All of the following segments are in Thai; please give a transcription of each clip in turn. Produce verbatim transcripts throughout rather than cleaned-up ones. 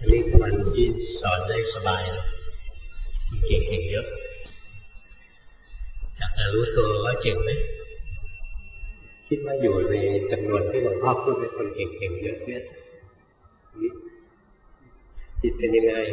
อันนี้วันที่สอนได้สบายเก่งเก่งเยอะอยากจะรู้ตัวว่าเก่งไหมคิดว่าอยู่ในจำนวนที่หลวงพ่อพูดเป็นคนเก่งเก่งเยอะเนี่ยจิตเป็นยังไง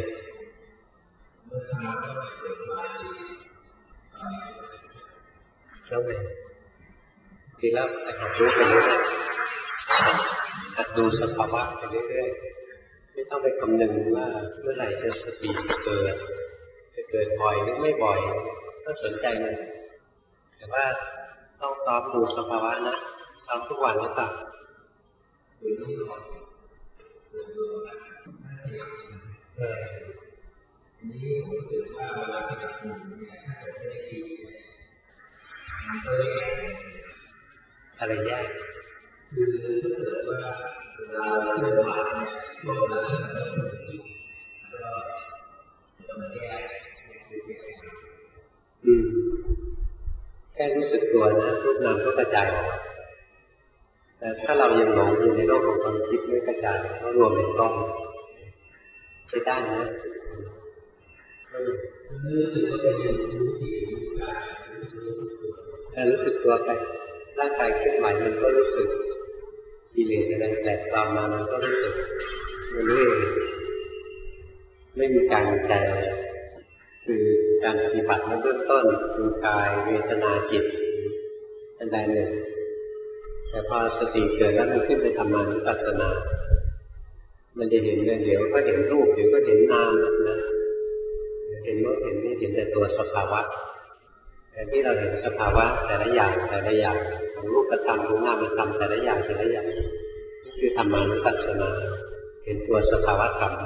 แล้วไงทีแล้วแต่หัดรู้ไปเรื่อยๆหัดดูสภาวะไปเรื่อยๆไม่ต้องไปคำนึงว่าเมื่อไหร่จะสติเกิดจะเกิดบ่อยหรือไม่บ่อยต้องสนใจมันแต่ว่าต้องซ้อมดูสภาวะนะซ้อมทุกวันหรือเปล่านี่ผมรู้สึกว่าเวลาที่เราทำเนี่ยถ้าเกิดไม่ได้ดีมันก็เลยอะไรยากคือถ้าเกิดว่าเวลาเราเล่นหวานเนี่ยช่วงนั้นเราต้องฝึกก็ต้องแก้อืมแค่รู้สึกตัวนะรูปนามก็กระจายออกแต่ถ้าเรายังหลงอยู่ในโลกของความคิดไม่กระจายก็รวมเป็นก้อนใช้ได้นะรู้สึกว่าเป็นรู้สึกแต่รู้สึกตัวไปร่างกายเคลื่อนไหวมันก็รู้สึกกิเลสอะไรแตกตามมามันก็รู้สึกมันรู้เองไม่มีการวิจัยอะไรคือการปฏิบัติในเบื้องต้นดูกายเวทนาจิตอันใดหนึ่งแต่พอสติเกิดแล้วมันขึ้นไปทำงานวิปัสสนามันจะเห็นเดี๋ยวก็เห็นรูปเดี๋ยวก็เห็นนามนะเห็นว่าเห็นนี่เห็นแต่ตัวสภาวะแต่ที่เราเห็นสภาวะแต่ละอย่างแต่ละอย่างของรูปธรรมของนามธรรมแต่ละอย่างแต่ละอย่างนี่คือธรรมานุปัสสนาเห็นตัวสภาวะธรรม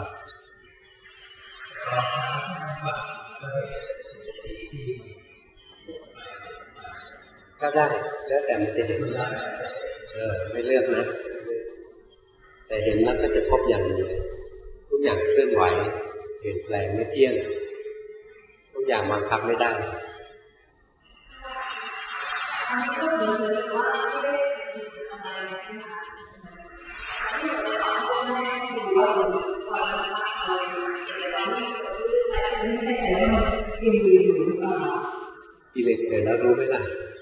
ก็ได้แล้วแต่มันจะเห็นเออไม่เลือกนะแต่เห็นแล้วก็จะพบอย่างนี้ทุกอย่างเคลื่อนไหวเปลี่ยนแปลงไม่เที่ยงทุกอย่างบังคับไม่ได้กิเลสเกิดแล้วรู้ไหมล่ะ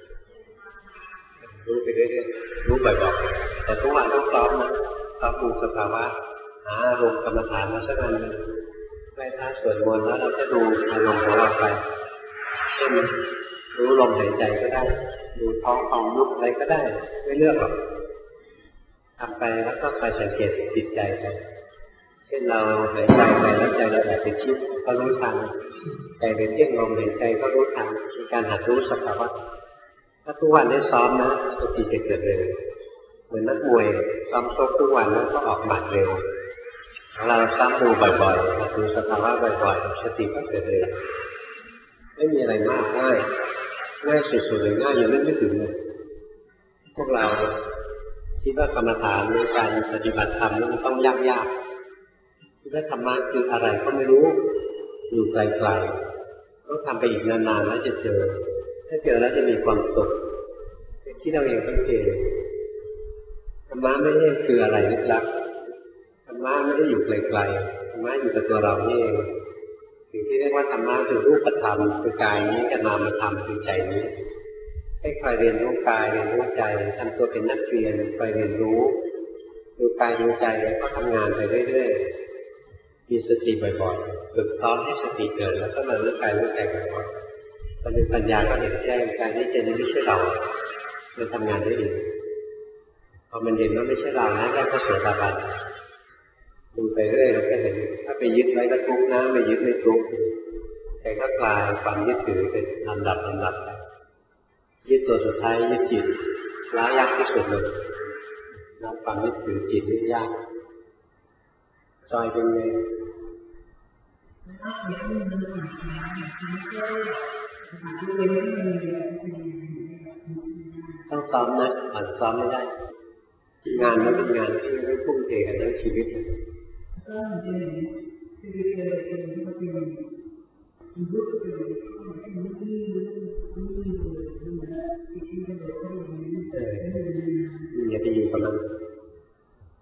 รู้ไปเรื่อยๆรู้บ่อยๆแต่ทุกวันต้องซ้อมนะซ้อมดูสภาวะหาอารมณ์กรรมฐานมาสักอันหนึ่งไหว้พระสวดมนต์แล้วเราจะดูอารมณ์ของเราไปเช่นรู้ลมหายใจก็ได้ดูท้องฟองยุบอะไรก็ได้ไม่เลือกหรอกทำไปแล้วก็ไปสังเกตจิตใจไปเช่นเราหายใจไปแล้วใจเราแอบไปคิดก็รู้ทันใจไปเพ่งลมหายใจก็รู้ทันเป็นการหัดรู้สภาวะถ้าทุกวันได้ซ้อมนะสติจะเกิดเร็วเหมือนนักมวยซ้อมชกทุกวันแล้วก็ออกหมัดเร็วเราซ้ำดูบ่อยๆหัดดูสภาวะบ่อยๆสติก็เกิดเร็วไม่มีอะไรมากง่ายง่ายสุดๆเลยง่ายยังนึกไม่ถึงเลยพวกเราคิดว่ากรรมฐานในการปฏิบัติธรรมมันต้องยากๆคิดว่าธรรมะคืออะไรก็ไม่รู้อยู่ไกลๆต้องทำไปอีกนานๆแล้วจะเจอถ้าเจอแล้วจะมีความสุขที่เราเองต้องเจอธรรมะไม่ใช่คืออะไรลึกลับธรรมะไม่ได้อยู่ไกลๆธรรมะอยู่กับตัวเรานี่เองสิ่งที่เรียกว่าธรรมะคือรูปธรรมคือกายนี้กับนามธรรมคือใจนี้ให้คอยเรียนรู้กายเรียนรู้ใจทำตัวเป็นนักเรียนคอยเรียนรู้ดูกายดูใจแล้วก็ทำงานไปเรื่อยๆมีสติบ่อยๆฝึกซ้อมให้สติเกิดแล้วก็มารู้กายรู้ใจบ่อยๆพอมีปัญญาก็เห็นแจ้งกายนี้ใจนี้ไม่ใช่เรามันทำงานได้เองพอมันเห็นว่าไม่ใช่เรานะแรกก็เสียตาบันดูไปเรื่อยเราก็เห็นถ้าไปยึดไว้ก็ทุกข์นะไม่ยึดไม่ทุกข์แต่ก็กลายความยึดถือเป็นลำดับลำดับไปยึดตัวสุดท้ายยึดจิตล้ายากที่สุดเลยล้างความยึดถือจิตนี่ยากจอยเป็นไงต้องซ้อมนะอ่านซ้อมไม่ได้งานนั้นเป็นงานที่ไม่ทุ่มเทกันทั้งชีวิตอย่าไปอยู่กับมันจะไป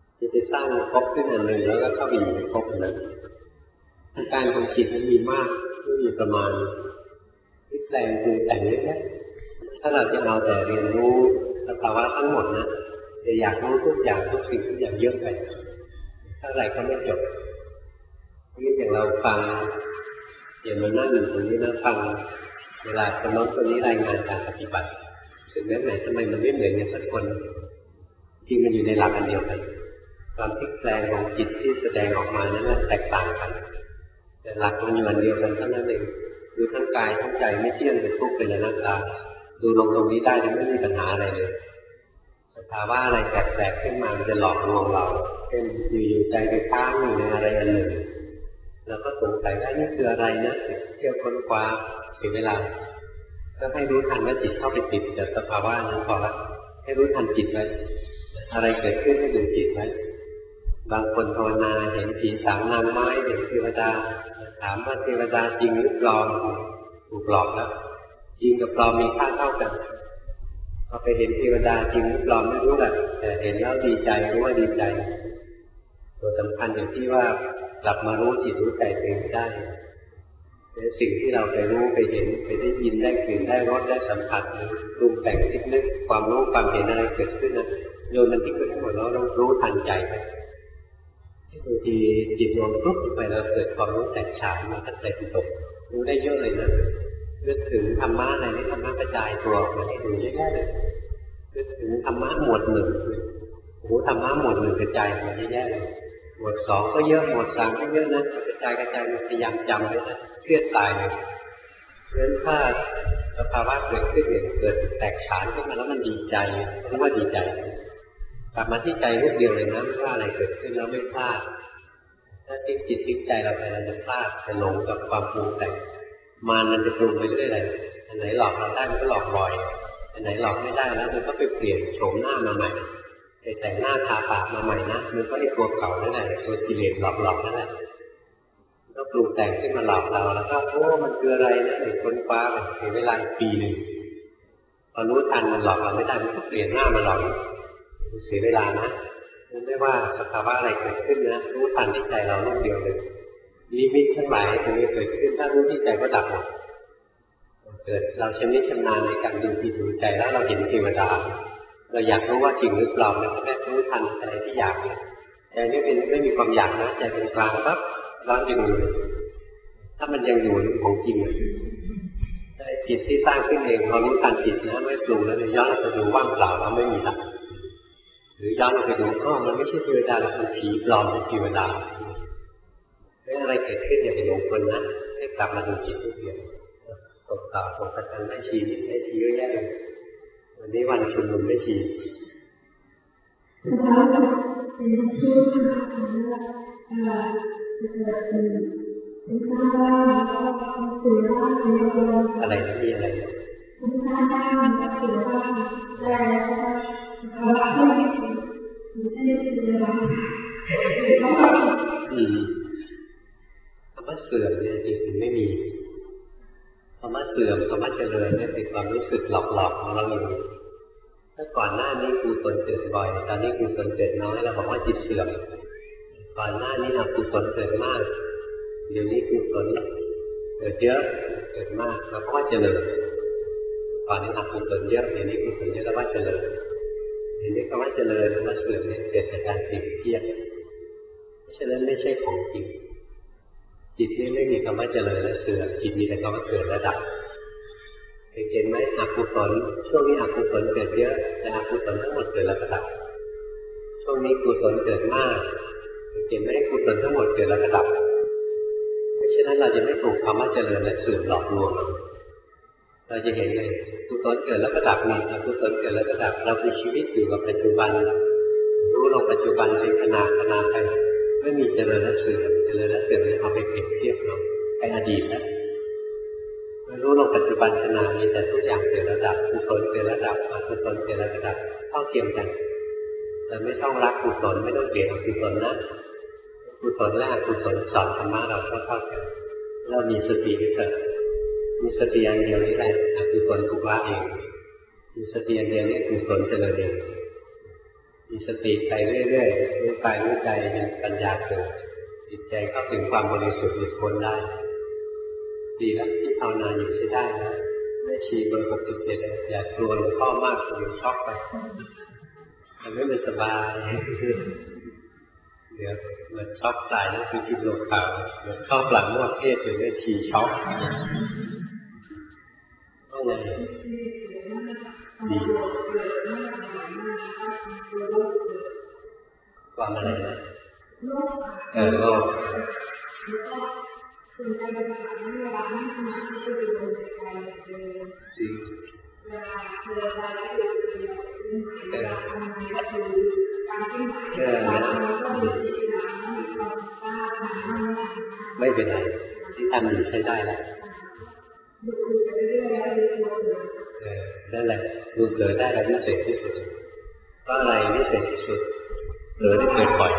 สร้างภพขึ้นอันหนึ่งแล้วก็เข้าไปอยู่ในภพนั้นอาการของจิตมันมีมากไม่มีประมาณพลิกแปลงปรุงแต่งเยอะแยะถ้าเราจะเอาแต่เรียนรู้สภาวะทั้งหมดนะจะอยากรู้ทุกอย่างทุกสิ่งทุกอย่างเยอะไปเท่าไหร่ก็ไม่จบนี่อย่างเราฟังอย่างมานั่งอยู่ตรงนี้นะฟังเวลาคนน้องคนนี้รายงานการปฏิบัติถึงแม้ไหนทำไมมันไม่เหมือนกันสักคนที่มันอยู่ในหลักอันเดียวกันความพลิกแปลงของจิตที่แสดงออกมานั้นแตกต่างกันแต่หลักมันอยู่อันเดียวกันเท่านั้นเองดูทั้งกายทั้งใจไม่เที่ยงเป็นทุกข์เป็นอนัตตาดูลงตรงนี้ได้ไม่มีปัญหาอะไรเลยสภาวะอะไรแปลกๆขึ้นมามันจะหลอกลวงเราเช่นอยู่ๆใจไปค้างอยู่ในอะไรอันหนึ่งเราก็สงสัยว่านี่คืออะไรนะเที่ยวค้นคว้าเสียเวลาก็ให้รู้ทันว่าจิตเข้าไปติดกับสภาวะนั้นพอละให้รู้ทันจิตไว้อะไรเกิดขึ้นให้ดูจิตไว้บางคนภาวนาเห็นผีสางนางไม้เห็นเทวดาถามว่าเทวดาจริงหรือปลอมถูกหลอกแล้วจริงกับปลอมมีค่าเท่ากันพอไปเห็นเทวดาจริงหรือปลอมไม่รู้แหละแต่เห็นแล้วดีใจรู้ว่าดีใจตัวสำคัญอย่างที่ว่ากลับมารู้จิตรู้ใจเองได้สิ่งที่เราไปรู้ไปเห็นไปได้ยินได้กลิ่นได้รสได้สัมผัสปรุงแต่งคิดนึกความรู้ความเห็นอะไรเกิดขึ้นนะโยนมันทิ้งไปทั้งหมดแล้วเรารู้ทันใจไปบางทีจิตรวมปุ๊บไปแล้วเกิดความรู้แตกฉานมาตั้งแต่จิตตกรู้ได้เยอะเลยนะนึกถึงธรรมะอะไรนี่ธรรมะกระจายตัวออกมาให้ดูเยอะแยะเลยนึกถึงธรรมะหมวดหนึ่งโอ้ธรรมะหมวดหนึ่งกระจายมาเยอะแยะเลยหมวดสองก็เยอะหมวดสามก็เยอะนะกระจายกระจายพยายามจำเลยนะเครียดตายเลยเพราะฉะนั้นถ้าสภาวะเกิดขึ้นเนี่ยเกิดแตกฉานขึ้นมาแล้วมันดีใจเพราะว่าดีใจกลับมาที่ใจรูปเดียวเลยนะว่าอะไรเกิดขึ้นแล้วไม่พลาดถ้าทิ้งจิตทิ้งใจเราไปเราจะพลาดจะหลงกับความปรุงแต่งมารมันจะปรุงไปเรื่อยเลยอันไหนหลอกเราได้มันก็หลอกบ่อยอันไหนหลอกไม่ได้แล้วมันก็ไปเปลี่ยนโฉมหน้ามาใหม่ไปแต่งหน้าทาปากมาใหม่นะมันก็ไอ้ตัวเก่านั่นแหละตัวกิเลสหลอกๆนั่นแหละก็ปรุงแต่งขึ้นมาหลอกเราแล้วก็โอ้มันคืออะไรนะไอ้ค้นคว้ามันเสียเวลาอีกปีหนึ่งพอรู้ทันมันหลอกเราไม่ได้มันก็เปลี่ยนหน้ามาหลอกเสียเวลานะไม่ว่าสภาวะอะไรเกิดขึ้นนะรู้ทันที่ใจเราลูกเดียวเลยนิมิตทั้งหลายตรงนี้เกิดขึ้นถ้ารู้ที่ใจก็ดับหมดเกิดเราชำนิชำนาญในการดูจิตดูใจแล้วเราเห็นเทวดาเราอยากรู้ว่าจริงหรือเปล่าเราก็แค่รู้ทันอะไรที่อยากใจไม่เป็นไม่มีความอยากนะใจเป็นกลางปั๊บร้อนจะดูถ้ามันยังอยู่ของจริงจิตที่สร้างขึ้นเองพอรู้ทันจิตนะไม่ปรุงแล้วย้อนไปดูว่างเปล่าแล้วไม่มีละหรือย้อนไปดูก็มันไม่ใช่เทวดาหรอกมันผีปลอมเป็นเทวดาไม่อะไรเกิดขึ้นอย่าไปหลงคนนะให้กลับมาดูจิตทุกเดียวตกต่อตกประจันได้ชีได้ชีเยอะแยะเลยวันนี้วันชุมนุมได้ชีอะไรนะมีอะไรอืมคำว่าเสื่อมเนี่ยจริงๆไม่มีคำว่าเสื่อมคำว่าเจริญเนี่ยเป็นความรู้สึกหลอกๆของเราอยู่ถ้าก่อนหน้านี้กุศลเกิดบ่อยตอนนี้กุศลเกิดน้อยเราบอกว่าจิตเสื่อมก่อนหน้านี้อกุศลเกิดมากเดี๋ยวนี้กุศลเกิดเยอะเกิดมากเราก็ว่าเจริญก่อนนี้อกุศลเยอะเดี๋ยวนี้กุศลเยอะเราว่าเจริญเดี๋ยวนี้คำว่าเจริญคำว่าเสื่อมเนี่ยเกิดจากการเปรียบเทียบเพราะฉะนั้นไม่ใช่ของจริงจิตนี้ไม่มีคำว่าเจริญและเสื่อมจิตมีแต่คำว่าเกิดและดับเห็นไหมอกุศลช่วงนี้อกุศลเกิดเยอะแต่อกุศลทั้งหมดเกิดแล้วก็ดับช่วงนี้กุศลเกิดมากเห็นไหมกุศลทั้งหมดเกิดแล้วก็ดับเพราะฉะนั้นเราจะไม่ถูกคำว่าเจริญและเสื่อมหลอกลวงเราจะเห็นเลยกุศลเกิดแล้วก็ดับนี่อกุศลเกิดแล้วก็ดับเรามีชีวิตอยู่กับปัจจุบันรู้ลงปัจจุบันเป็นขณะขณะไปไม่มีเจริญและเสื่อมเจริญและเสื่อมเอาไปเปรียบเทียบเราไปอดีตนะรู้ลงปัจจุบันขณะนี้แต่ทุกอย่างเกิดระดับกุศลเกิดระดับอกุศลเกิดระดับเท่าเทียมกันแต่ไม่ต้องรักกุศลไม่ต้องเกลียดอกุศลนะกุศลและอกุศลสอนธรรมะเราเท่ากันเรามีสติเกิดมีสติอันเดียวนี้แหละอกุศลถูกละเองมีสติอันเดียวนี้กุศลเจริญเองมีสติไปเรื่อยๆรู้กายรู้ใจเป็นปัญญาเกิดจิตใจเข้าถึงความบริสุทธิ์หลุดพ้นได้ดีแล้วที่ภาวนาอยู่ที่ได้นะไม่ชีเบอร์หกสิบเจ็ดอย่ากลัวหลวงพ่อมากเดี๋ยวช็อกไปทำให้มันสบายเดี๋ยวมันช็อกตายนั่นคือจิตหลงข่าวเดี๋ยวเข้าหลังนวดเทศอยู่ในชีช็อกว่าไงดีความอะไรนะเออโลกจริงเออเออนะไม่เป็นไรที่ทำอยู่ใช้ได้แล้วเออนั่นแหละดูเกิดได้แล้ววิเศษที่สุดเพราะอะไรวิเศษที่สุดเกิดได้เกิดบ่อย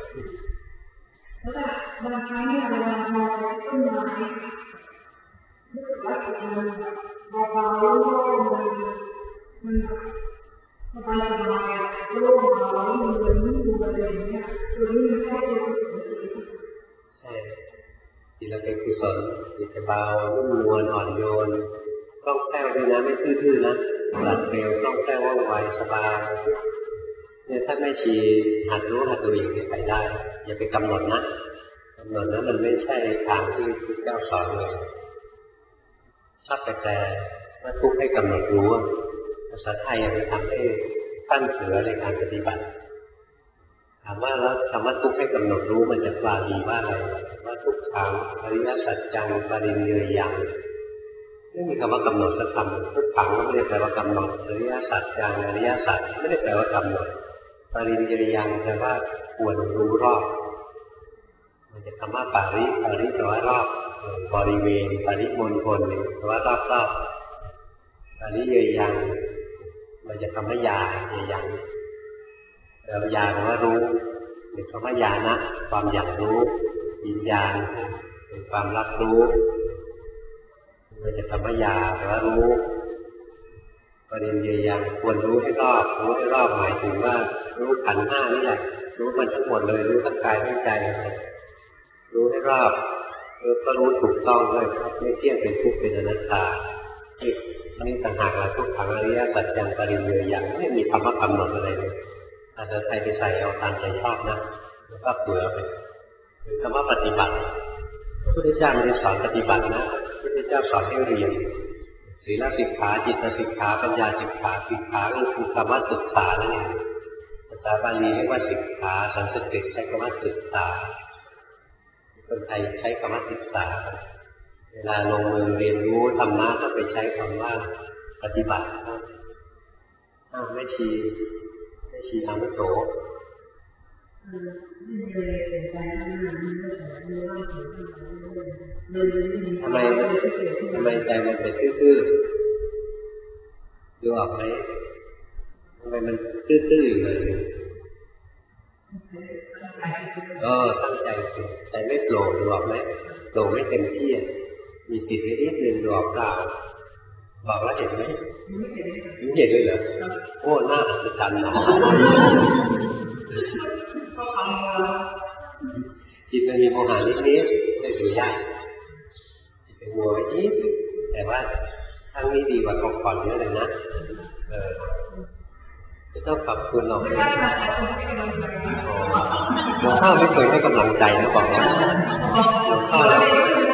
บางครั้งเนี่ยเวลามองต้นไม้รู้สึกว่ามันเบาๆโล่งๆมันมันสบายๆโล่งเบาๆมันเหมือนนิ่งอะไรอย่างเงี้ยตัวนี้มันแค่เป็นกุศลใช่จิตเราเป็นกุศลจิตจะเบานุ่มนวลอ่อนโยนคล่องแคล่วด้วยนะไม่ทื่อๆนะหลับเร็วคล่องแคล่วว่องไวสบายเนี่ยถ้าไม่ชีหัดรู้หัดดูอย่างนี้ไปได้อย่าไปกำหนดนะกำหนดนั้นมันไม่ใช่ทางที่พระเจ้าสอนเลยชอบแต่แต่ว่าทุกข์ให้กำหนดรู้ภาษาไทยยังทำให้ตั้งเสือในการปฏิบัติถามว่าแล้วคำว่าทุกข์ให้กำหนดรู้มันจะกล่าวดีว่าอะไรว่าทุกขังอริยสัจจังปริญเยยังไม่มีคำว่ากำหนดสักคำทุกขังก็ไม่ได้แปลว่ากำหนดอริยสัจจังอริยสัจไม่ได้แปลว่ากำหนดปริญเยยังแปลว่าควรรู้รอบมันจะคำว่าปาริปาริแปลว่ารอบบริเวณปริมณฑลแปลว่ารอบรอบปริเยยังมันจะคำว่ายาเยยังแปลว่ายาแปลว่ารู้เป็นคำว่ายานะความอยากรู้วิญญาณเป็นความรับรู้มันจะคำว่ายาแปลว่ารู้ปริเยยังควรรู้ให้รอบรู้ให้รอบหมายถึงว่ารู้ขันธ์ห้านี่แหละรู้มันทั้งหมดเลยรู้ทั้งกายทั้งใจรู้ให้รอบแล้วก็รู้ถูกต้องด้วยไม่เที่ยงเป็นทุกข์เป็นอนัตตาที่นี่ต่างหากเราทุกขังอริยสัจจังปริญเยยังไม่มีคำว่ากำหนดอะไรเลยอาจจะใส่ไปใส่เอาตามใจชอบนะแล้วก็เบื่อไปคือคำว่าปฏิบัติพระพุทธเจ้าไม่ได้สอนปฏิบัตินะพระพุทธเจ้าสอนให้เรียนศีลสิกขาจิตสิกขาปัญญาสิกขาสิกขาก็คือคำว่าศึกษานั่นเองภาษาบาลีเรียกว่าศึกษาสันสกฤตใช้คำว่าศึกษาคนไทยใช้คำว่าศึกษาเวลาลงมือเรียนรู้ธรรมะก็ไปใช้คำว่าปฏิบัติอ้าวไม่ชีไม่ชีทำไม่โตทำไมทำไมใจมันเป็นตื้อๆดูออกไหมทำไมมันตื้อๆอยู่เลยเออตั้งใจสิใจไม่โปร่งดูออกไหมโปร่งไม่เต็มที่มีติดนิดๆนึงดูออกเปล่าบอกแล้วเห็นไหมไม่เห็นเลยเหรอโอ้หน้าอัศจรรย์นะจิตมันมีโมหะนิดๆไม่ดูยากจิตเป็นมัวนิดแต่ว่าครั้งนี้ดีกว่าก่อนๆเยอะเลยนะเออจะต้องขอบคุณเราเลยหลวงพ่อไม่เคยให้กำลังใจนะบอกนะหลวงพ่อแล้ว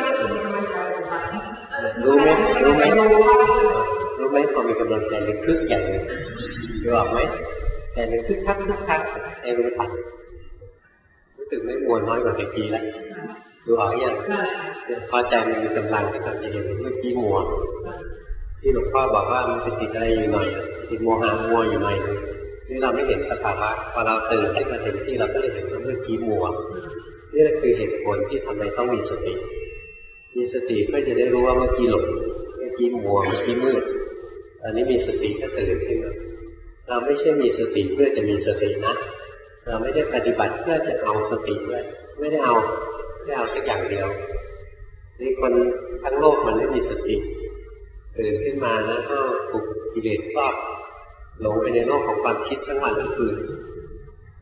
รู้ไหมรู้ไหมรู้ไหมพอมีกำลังใจเลยคึกอย่างเลยรู้ออกไหมแต่หนึ่งคึกคักคึกคักไอ้รู้ทันรู้สึกไม่มัวน้อยกว่าเมื่อกี้แล้วรู้ออกยังพอใจมันมีกำลังที่จะเห็นเมื่อกี้มัวที่หลวงพ่อบอกว่ามันจะติดอะไรอยู่หน่อยติดโมหะมัวอยู่หน่อยนี่เราไม่เห็นสภาวะพอเราตื่นขึ้นมาเต็มที่เราก็เลยเห็นว่าเมื่อกี้มัวนี่คือเหตุผลที่ทำไมต้องมีสติมีสติเพื่อจะได้รู้ว่าเมื่อกี้หลงเมื่อกี้มัวเมื่อกี้มืดตอนนี้มีสติก็ตื่นขึ้นมาเราไม่ใช่มีสติเพื่อจะมีสตินะเราไม่ได้ปฏิบัติเพื่อจะเอาสติด้วยไม่ได้เอาไม่เอาสักอย่างเดียวนี่คนทั้งโลกมันไม่มีสติตื่นขึ้นมาแล้วก็ถูกกิเลสครอบหลงไปในโลกของความคิดทั้งวันทั้งคืน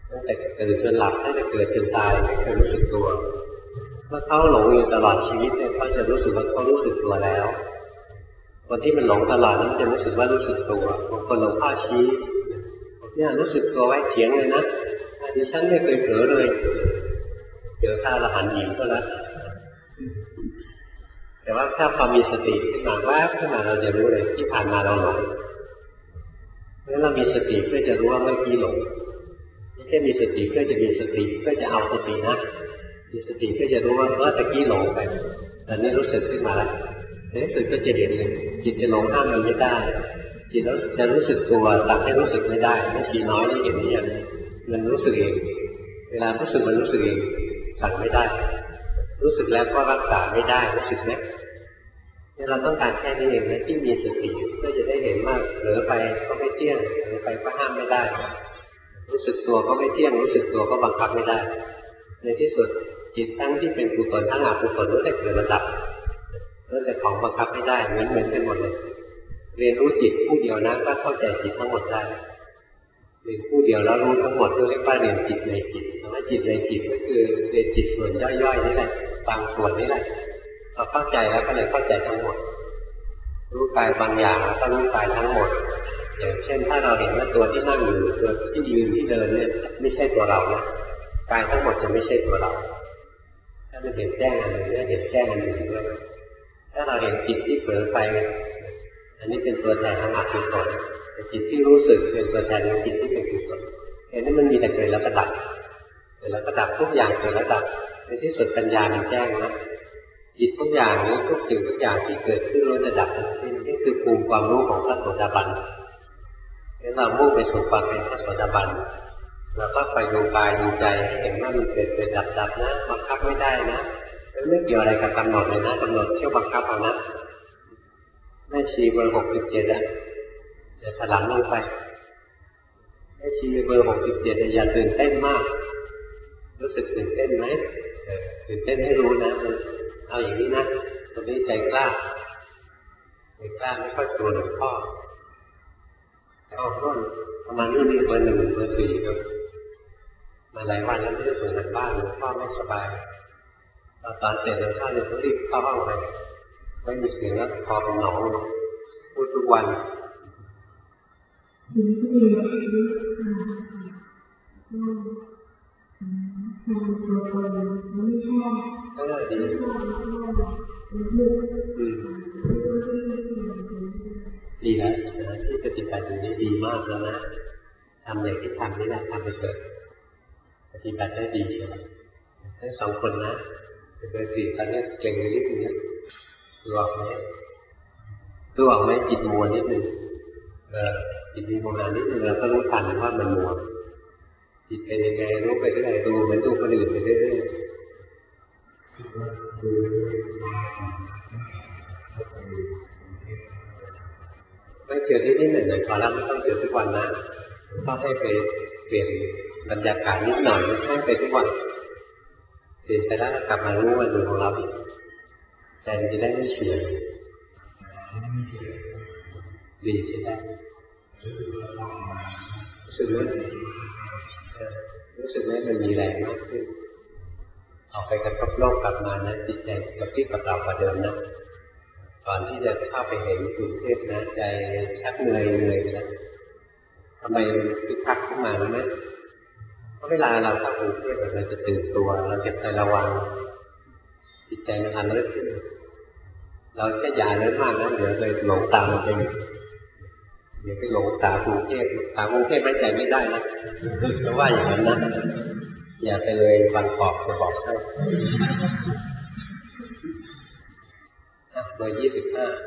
ตั้งแต่ตื่นจนหลับตั้งแต่เกิดจนตายไม่เคยรู้สึกตัวเมื่อเขาหลงอยู่ตลอดชีวิตเนี่ยเขาจะรู้สึกว่าเขารู้สึกตัวแล้วคนที่มันหลงตลอดนั้นจะรู้สึกว่ารู้สึกตัวบางคนหลงพ่อชี้เนี่ยรู้สึกตัวไว้เถียงเลยนะดิฉันไม่เคยเผลอเลยเจอข้าละหันหญิงก็แล้วแต่ว่าถ้าพอมีสติขึ้นมาแวบขึ้นมาเราจะรู้เลยที่ผ่านมาเราหลงเพราะฉะนั้นเรามีสติเพื่อจะรู้ว่าเมื่อกี้หลงไม่ใช่มีสติเพื่อจะมีสติเพื่อจะเอาสตินะมีสติเพื่อจะรู้ว่าเมื่อตะกี้หลงไปตอนนี้รู้สึกขึ้นมาแล้วในที่สุดก็จะเห็นเลยจิตจะหลงห้ามมันไม่ได้จิตแล้วจะรู้สึกตัวสั่งให้รู้สึกไม่ได้ไม่ชีน้อยนี่เห็นนี่ยังมันรู้สึกเองเวลารู้สึกมันรู้สึกเองสั่งไม่ได้รู้สึกแล้วก็รักษาไม่ได้รู้สึกไหมเนี่ยเราต้องการแค่นี้เองนะที่มีสติเพื่อจะได้เห็นว่าเผลอไปก็ไม่เที่ยงเผลอไปก็ห้ามไม่ได้รู้สึกตัวก็ไม่เที่ยงรู้สึกตัวก็บังคับไม่ได้ในที่สุดจิตทั้งที่เป็นกุศลทั้งอกุศลล้วนแต่เกิดระดับล้วนแต่ของบังคับไม่ได้เหมือนเหมือนกันหมดเลยเรียนรู้จิตผู้เดียวนะก็เข้าใจจิตทั้งหมดได้เรียนผู้เดียวแล้วรู้ทั้งหมดเรียกว่าเรียนจิตในจิตคำว่าจิตในจิตก็คือเรียนจิตส่วนย่อยๆนี่แหละบางส่วนนี่แหละพอเข้าใจแล้วก็เลยเข้าใจทั้งหมดรู้กายบางอย่างแล้วก็รู้กายทั้งหมดอย่างเช่นถ้าเราเห็นว่าตัวที่นั่งอยู่ตัวที่ยืนที่เดินเนี่ยไม่ใช่ตัวเรานะกายทั้งหมดจะไม่ใช่ตัวเราถ้าเราเห็นแจ้งอันหนึ่งเนี่ยเห็นแจ้งอันหนึ่งด้วยถ้าเราเห็นจิตที่เผลอไปอันนี้เป็นตัวแทนของอกุศลแต่จิตที่รู้สึกเป็นตัวแทนของจิตที่เป็นกุศลเห็นนี่มันมีแต่เกิดแล้วก็ดับเกิดแล้วก็ดับทุกอย่างเกิดแล้วดับในที่สุดปัญญามันแจ้งนะจิตทุกอย่างนี้ทุกสิ่งทุกอย่างที่เกิดขึ้นล้วนจะดับทั้งสิ้นนี่คือภูมิความรู้ของพระโสดาบันงั้นเรามุ่งไปสู่ความเป็นพระโสดาบันเราก็ไปดูกายดูใจให้เห็นว่ามันเกิดเกิดดับดับนะบังคับไม่ได้นะไม่เกี่ยวอะไรกับกำหนดเลยนะกำหนดเที่ยวบังคับเอานะแม่ชีเบอร์หกสิบเจ็ดนะเดี๋ยวถลำลงไปแม่ชีเบอร์หกสิบเจ็ดอย่าตื่นเต้นมากรู้สึกตื่นเต้นไหมตื่นเต้นให้รู้นะเอาอย่างนี้นะตอนนี้ใจกล้าใจกล้าไม่ค่อยกลัวหลวงพ่อเอาต้นประมาณนี้นี่เบอร์หนึ่งเบอร์สี่ครับมาหลายวันแล้วไม่ได้ส่งกันบ้านหลวงพ่อไม่สบายตอนเสร็จหลวงพ่อเลยต้องรีบเข้าห้องไปไม่มีเสียงแล้วคอเป็นหนองพูดทุกวันก็ดีดีแล้วที่ปฏิบัติอยู่นี้ดีมากแล้วนะทำอย่างที่ทำนี่แหละทำไปเถอะปฏิบัติได้ดีใช่ไหมทั้งสองคนนะเป็นเบอร์สี่ตอนนี้เก่งนิดนึงดูออกไหมดูออกไหมจิตมัวนิดนึงเออจิตมีโมหะนิดนึงเราก็รู้ทันว่ามันมัวจิตเป็นยังไงรู้ไปเรื่อยดูเหมือนดูคนอื่นไปเรื่อยไม่เจอที่นี่หน่อยๆพอแล้วไม่ต้องเจอทุกวันนะต้องให้ไปเปลี่ยนบรรยากาศนิดหน่อยไม่ต้องไปทุกวันเปลี่ยนไปแล้วกลับมารู้ว่าดูของเราอีกแต่จะได้ไม่เสียดีใช่ไหมรู้สึกไหมรู้สึกไหมมันมีแรงมากขึ้นออกไปกระทบโลกกลับมานะจิตใจกระพริบกระเปร่ากว่าเดิมนะก่อนที่จะเข้าไปเห็นกรุงเทพนะใจชักเหนื่อยเหนื่อยนะทำไมคึกคักขึ้นมารู้ไหมเพราะเวลาเราเข้ากรุงเทพเราจะตื่นตัวเราจะใจระวังจิตใจมันอันเลิศขึ้นเราแค่อย่าเลิศมากนะเดี๋ยวเลยหลงตามมันไปอยู่เดี๋ยวไปหลงตากรุงเทพตากรุงเทพไม่ใจไม่ได้นะเพราะว่าอย่างนั้นนะอย่าไปเลยบางกอกจะบอกให้เบอร์ยี่สิบห้า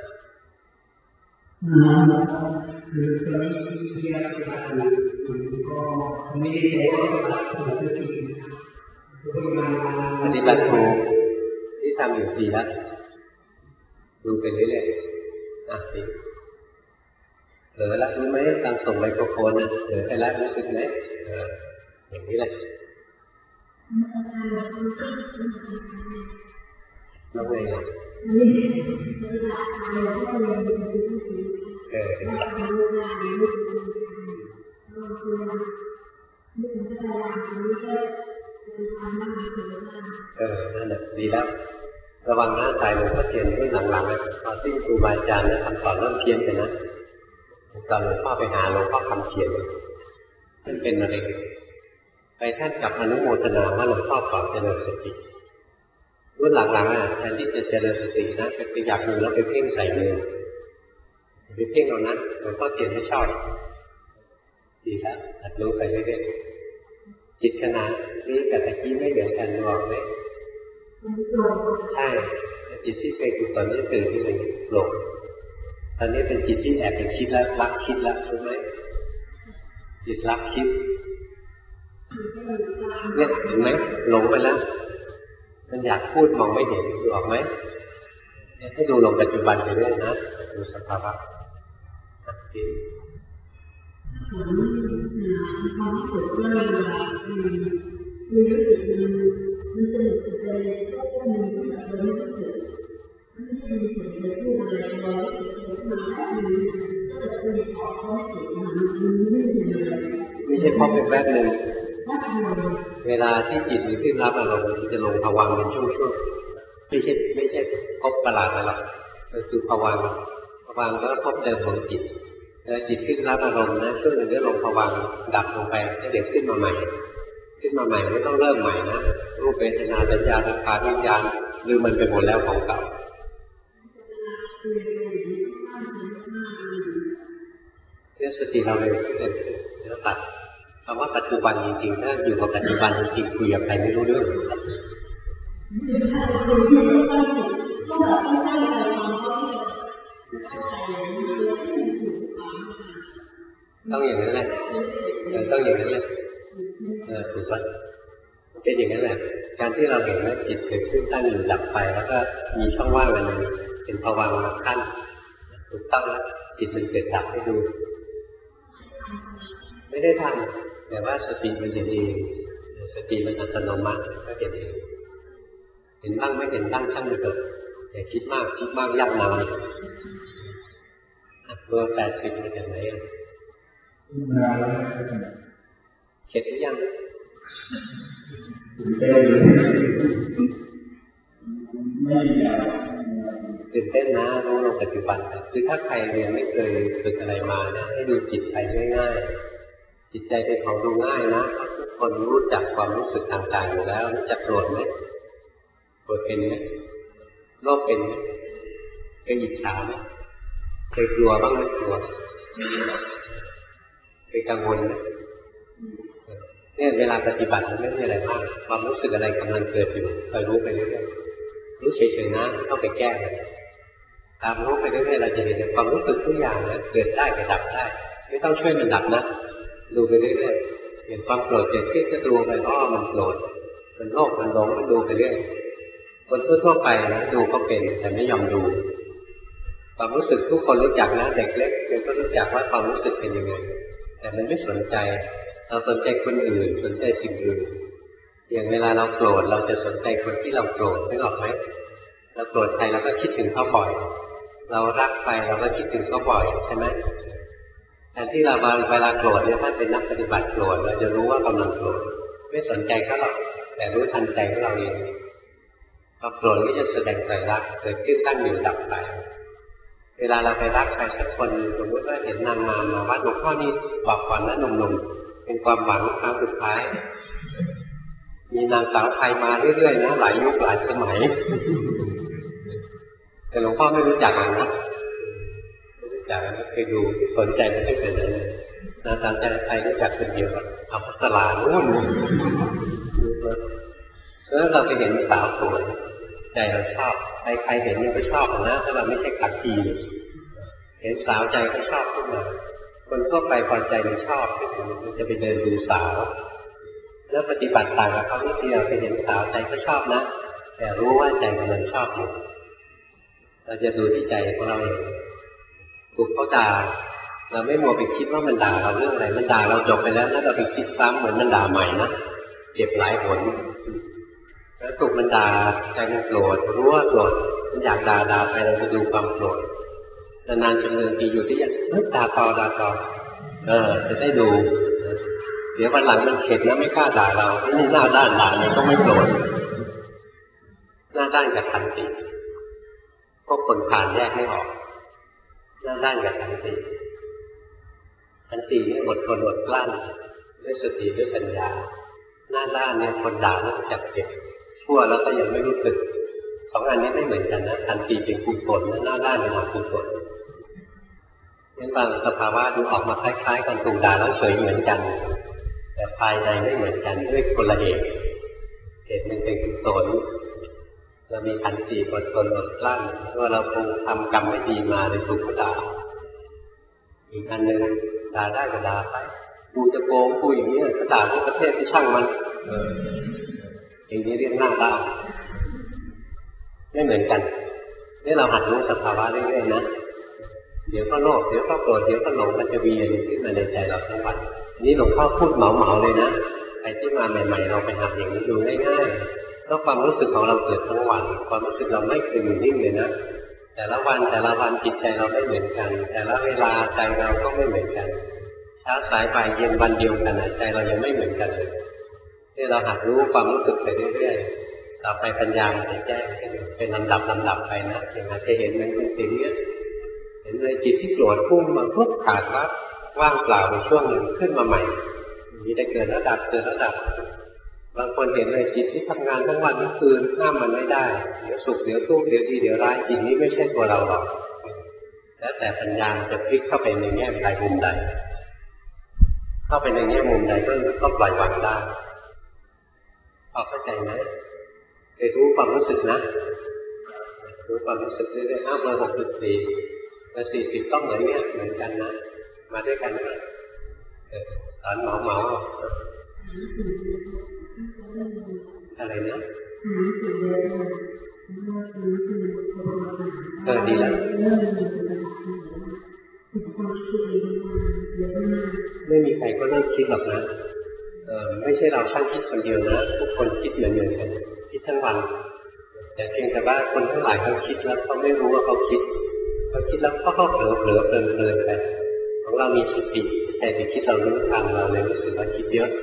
ปฏิบัติถูกที่ทำอยู่ดีแล้วดูไปเรื่อยๆอ่ะสิเออแล้วรู้ไหมตามส่งไมโครโฟนนะเออไปแล้วรู้สึกไหมเอออย่างนี้แหละแล้วไงล่ะเออเออนั่นแหละดีแล้วระวังหน้าสายหลวงพ่อเทียนที่หลังๆนะตอนที่ครูบาอาจารย์นะคำสอนเริ่มเพี้ยนไปนะตอนหลวงพ่อไปหาหลวงพ่อคำเขียนท่านเป็นอะไรไปท่านกลับอนุโมทนาว่าหลวงพ่อสอนเจริญสติรุ่นหลังๆอ่ะแทนที่จะเจริญสตินะจะไปอยากมือแล้วไปเพ่งใส่มือไปเพ่งเอานั้นหลวงพ่อเทียนไม่ชอบดีแล้วหัดรู้ไปเรื่อยๆจิตขณะนี้กับตะกี้ไม่เหมือนกันบอกไหมใช่จิตที่เคยกุศลนี่ตื่นขึ้นมาหลงตอนนี้เป็นจิตที่แอบไปคิดแล้วรักคิดแล้วรู้ไหมจิตรักคิดเนี่ยเห็นไหมหลงไปแล้วมันอยากพูดมองไม่เห็นดูออกไหมให้ดูลงปัจจุบันไปเรื่อยนะดูสภาวะจิตความรู้สึกว่ามันมีรู้สึกมันมันสนุกใจก็ต้องมีแบบเราไม่รู้สึกไม่มีผลในผู้ใดเรารู้สึกมาแบบนี้ก็จะเป็นของความรู้สึกมันไม่มีเลยไม่ใช่พอเป็นแวบหนึ่งเวลาที่จิตมันขึ้นรับอารมณ์จะลงภวังค์เป็นช่วงๆไม่ใช่ไม่ใช่พบประหลาดอะไรหรอกก็คือภวังค์ภวังค์แล้วพบเดิมของจิตแล้วจิตขึ้นรับอารมณ์นะช่วงหนึ่งก็ลงภวังค์ดับลงไปให้เดี๋ยวขึ้นมาใหม่ขึ้นมาใหม่ไม่ต้องเริ่มใหม่นะรูปเวทนาสัญญาสังขารวิญญาณลืมมันไปหมดแล้วของเก่าเนี่ยสติเราเร็วขึ้นแล้วตัดคำว่าปัจจุบันจริงๆถ้าอยู่กับปัจจุบันจริงๆคุยกับใครไม่รู้เรื่องต้องอย่างนั้นแหละต้องอย่างนั้นแหละเออถูกไหมเป็นอย่างนั้นแหละการที่เราเห็นว่าจิตเกิดขึ้นตั้งอยู่ดับไปแล้วก็มีช่องว่างอันหนึ่งเป็นภวังค์ขั้นถูกต้องแล้วจิตมันเกิดดับให้ดูไม่ได้ทำแต่ว่าสติมันเห็นเองสติมันอัตโนมัติก็เห็นเองเห็นบ้างไม่เห็นบ้างช่างมันเถอะอย่าคิดมากคิดมากยากนานเบอร์แปดสิบมาจากไหนเข็ดหรือยังตื่นเต้นนะรู้ลงปัจจุบันคือถ้าใครเรียนไม่เคยฝึกอะไรมาเนี่ยให้ดูจิตใจง่ายๆจิตใจเป็นของดูง่ายนะทุกคนรู้จักความรู้สึกต่างๆอยู่แล้วรู้จักโกรธไหมโกรธเป็นไหมโลภเป็นไหมเคยอิจฉาไหมเคยกลัวบ้างไหมกลัวเคยกังวลไหมเนี่ยเวลาปฏิบัติมันไม่มีอะไรมากความรู้สึกอะไรกำลังเกิดอยู่คอยรู้ไปเรื่อยๆรู้เฉยๆนะไม่ต้องไปแก้มันตามรู้ไปเรื่อยๆเราจะเห็นความรู้สึกทุกอย่างนะเกิดได้กับดับได้ไม่ต้องช่วยมันดับนะดูไปเรื่อยๆเห็นความโกรธเกิดขึ้นก็ดูไปอ้อมันโกรธมันโลภมันหลงมันดูไปเรื่อยคนทั่วๆไปนะดูก็เป็นแต่ไม่ยอมดูความรู้สึกทุกคนรู้จักนะเด็กเล็กเด็กก็รู้จักว่าความรู้สึกเป็นยังไงแต่มันไม่สนใจเราสนใจคนอื่นสนใจสิ่งอื่นอย่างเวลาเราโกรธเราจะสนใจคนที่เราโกรธนึกออกไหมเราโกรธใครเราก็คิดถึงเขาบ่อยเรารักใครเราก็คิดถึงเขาบ่อยใช่ไหมแทนที่เราเวลาโกรธเนี่ยถ้าเป็นนักปฏิบัติโกรธเราจะรู้ว่ากำลังโกรธไม่สนใจเขาหรอกแต่รู้ทันใจของเราเองความโกรธก็จะแสดงใจรักเกิดขึ้นตั้งอยู่ดับไปเวลาเราไปรักใครสักคนสมมติว่าเห็นนางมามาวัดหลวงพ่อนี่บอกก่อนนะหนุ่มๆเป็นความหวังครั้งสุดท้ายมีนางสาวไทยมาเรื่อยๆนะหลายยุคหลายสมัยแต่หลวงพ่อไม่รู้จักหรอกนะไม่รู้จักนะเคยดูสนใจไม่ได้เป็นเลยนางสาวไทยรู้จักคนเดียวอัปสรานู่นแล้วเราไปเห็นสาวสวยใจเราชอบใครๆเห็นมันก็ชอบนะถ้าเราไม่ใช่ขัดทีเห็นสาวใจก็ชอบขึ้นมาคนทั่วไปพอใจมันชอบมันจะไปเดินดูสาวแล้วปฏิบัติต่างกับเขานิดเดียวไปเห็นสาวใจก็ชอบนะแต่รู้ว่าใจกำลังชอบอยู่เราจะดูที่ใจของเราเองถูกเขาด่าเราไม่มัวไปคิดว่ามันด่าเราเรื่องอะไรมันด่าเราจบไปแล้วแล้วเราไปคิดซ้ำเหมือนมันด่าใหม่นะเก็บหลายผลแล้วถูกมันด่าใจมันโกรธรู้ว่าโกรธมันอยากด่าด่าไปเราจะดูความโกรธนานๆจำเริญปีอยู่ที่ยังนึกด่าต่อด่าต่อเออจะได้ดูดี๋ยววันหลังมันเข็ดแล้วไม่กล้าด่าเรานี่หน้าด้านด่าเนี่ยก็ไม่โกรธหน้าด้านกับขันติพวกคนผ่านแยกไม่ออกหน้าด้านกับขันติขันตินี่อดทนอดกลั้นด้วยสติด้วยปัญญาหน้าด้านเนี่ยคนด่าแล้วจับเก็บชั่วแล้วก็ยังไม่รู้สึกสองอันนี้ไม่เหมือนกันนะขันติเป็นกุศลหน้าด้านเป็นอกุศลงั้นบางสภาวะดูออกมาคล้ายๆกันถูกด่าแล้วเฉยเหมือนกันแต่ภายในไม่เหมือนกันด้วยคนละเหตุเหตุหนึ่งเป็นกุศลเรามีขันติอดทนอดกลั้นว่าเราคงทำกรรมไม่ดีมาเลยถูกเขาด่าอีกอันหนึ่งด่าได้ก็ด่าไปกูจะโกงกูอย่างนี้ก็ด่าทั้งประเทศที่ช่างมันอย่างนี้เรียกหน้าด้านไม่เหมือนกันนี่เราหัดรู้สภาวะเรื่อยๆนะเดี๋ยวก็โลภเดี๋ยวก็โกรธเดี๋ยวก็หลงมันจะเวียนขึ้นมาในใจเราทั้งวันนี้หลวงพ่อพูดเหมาๆเลยนะใครที่มาใหม่ๆเราไปหัดอย่างนี้ดูง่ายๆแล้วความรู้สึกของเราเกิดทั้งวันความรู้สึกเราไม่เคยอยู่นิ่งเลยนะแต่ละวันแต่ละวันจิตใจเราไม่เหมือนกันแต่ละเวลาใจเราก็ไม่เหมือนกันเช้าสายบ่ายเย็นวันเดียวกันใจเรายังไม่เหมือนกันเลยที่เราหัดรู้ความรู้สึกไปเรื่อยๆต่อไปปัญญาจะแจ้งเป็นลำดับลำดับไปนะอย่างอาจจะเห็นมันเป็นสิ่งนี้เห็นเลยจิตที่โกรธพุ่งมาปุ๊บขาดวับว่างเปล่าในช่วงหนึ่งขึ้นมาใหม่มีได้เกิดระดับเกิดระดับบางคนเห็นเลยจิตที่ทำงานทั้งวันทั้งคืนห้ามมันไม่ได้เดี๋ยวสุขเดี๋ยวทุกข์เดี๋ยวดีเดี๋ยวร้ายจิตนี้ไม่ใช่ตัวเราหรอกแล้วแต่ปัญญาจะพลิกเข้าไปในแง่ใดมุมใดเข้าไปในแง่มุมใดก็ก็ปล่อยวางได้พอเข้าใจไหมไปรู้ความรู้สึกนะรู้ความรู้สึกเรื่อยๆอ้าวเบอร์หกสิบสี่เบอร์สี่สิบต้องเหมือนเนี้ยเหมือนกันนะมาด้วยกันนะตอนเหมาเหมาอะไรนะเออดีแล้วไม่มีใครก็เริ่มคิดหรอกนะเออไม่ใช่เราช่างคิดคนเดียวนะทุกคนคิดเหมือนเหมือนกันคิดทั้งวันแต่เพียงแต่ว่าคนทั้งหลายเขาคิดแล้วเขาไม่รู้ว่าเขาคิดเขาคิดแล้วเขาก็เผลอเผลอเพลินเพลินไปของเรามีสติแต่ที่คิดเรารู้ทันเราเลยรู้สึกว่าคิดเยอะ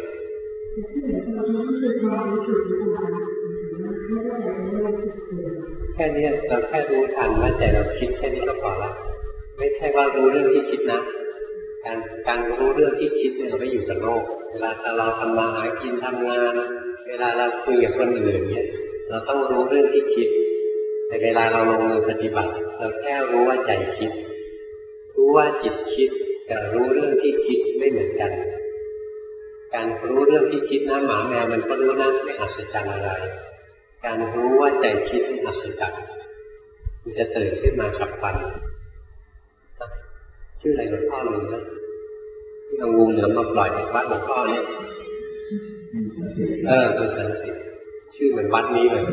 แค่นี้เราแค่รู้ทันว่าใจเราคิดแค่นี้ก็พอละไม่ใช่ว่ารู้เรื่องที่คิดนะการการรู้เรื่องที่คิดเนี่ยเราไม่อยู่กับโลกเวลาเราทำมาหากินทำงานเวลาเราคุยกับคนอื่นเนี่ยเราต้องรู้เรื่องที่คิดแต่เวลาเราลงมือปฏิบัติเราแค่รู้ว่าใจคิดรู้ว่าจิตคิดกับรู้เรื่องที่คิดไม่เหมือนกันการรู้เรื่องที่คิดนะหมาแมวมันก็รู้นะไม่อัศจรรย์อะไรการรู้ว่าใจคิดนี่อัศจรรย์มันจะตื่นขึ้นมาฉับพลันชื่ออะไรหลวงพ่อลืมนะที่เอางูเหลือมมาปล่อยในวัดหลวงพ่อเนี่ยเออคือสันติชื่อเหมือนวัดนี้เลย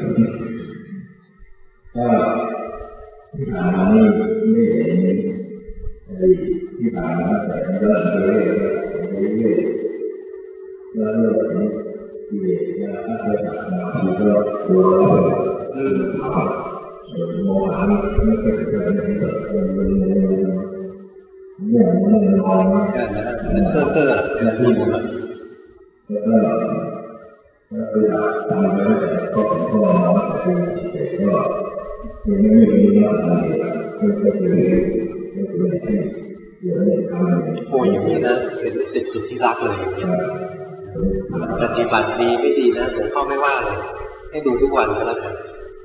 ก็ที่ผ่านมานี่ไม่เห็นที่ผ่านมาแต่ก็เรื่อยๆเรื่อยๆแล้วเราถึงที่จะพัฒนาความคิดเราตัวเราเรื่องของส่วนโมหะไม่เคยเกิดในแบบมันเนี่ยมันนอนแค่นั้นมันเพ้อเพ้อเป็นที่หมดแล้วก็ก็อยากทำอะไรแต่ก็เป็นข้อน้อยแต่ก็ยังไม่มีเรื่องอะไรก็ก็คือก็คือที่เดี๋ยวเนี่ยทำโอ้อย่างนี้นะเป็นลูกศิษย์สุดที่รักเลยอย่างเงี้ยปฏิบัติดีไม่ดีนะหลวงพ่อไม่ว่าเลยให้ดูทุกวันก็แล้วกัน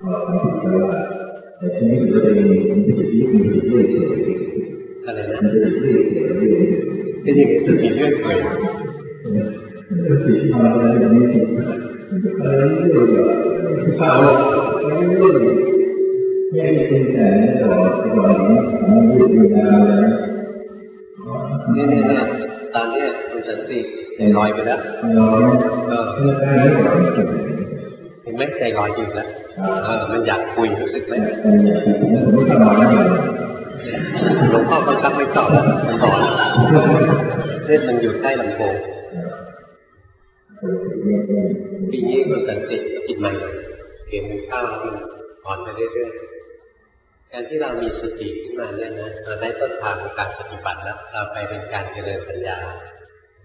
อะไรนะเป็นอย่างนี้สติเรื่อยเปื่อยไม่ได้เป็นแต่ก่อนก่อนนี้ผมอยู่ที่นาเลยนี่นี่นี่ตอนนี้คุณสันติใจลอยไปแล้วเออเห็นไหมใจลอยจริงแล้วเออมันอยากคุยรู้สึกไหมหลวงพ่อบังคับไม่ตอบแล้วมันต่อเล่นมันอยู่ใกล้ลำโพงปีนี้คุณสันติจิตใหม่เก็บมันเข้าแล้วมันอ่อนไปเรื่อยๆการที่เรามีสติขึ้นมาเนี่ยนะเราได้ต้นทางของการปฏิบัติแล้วเราไปเป็นการเจริญปัญญา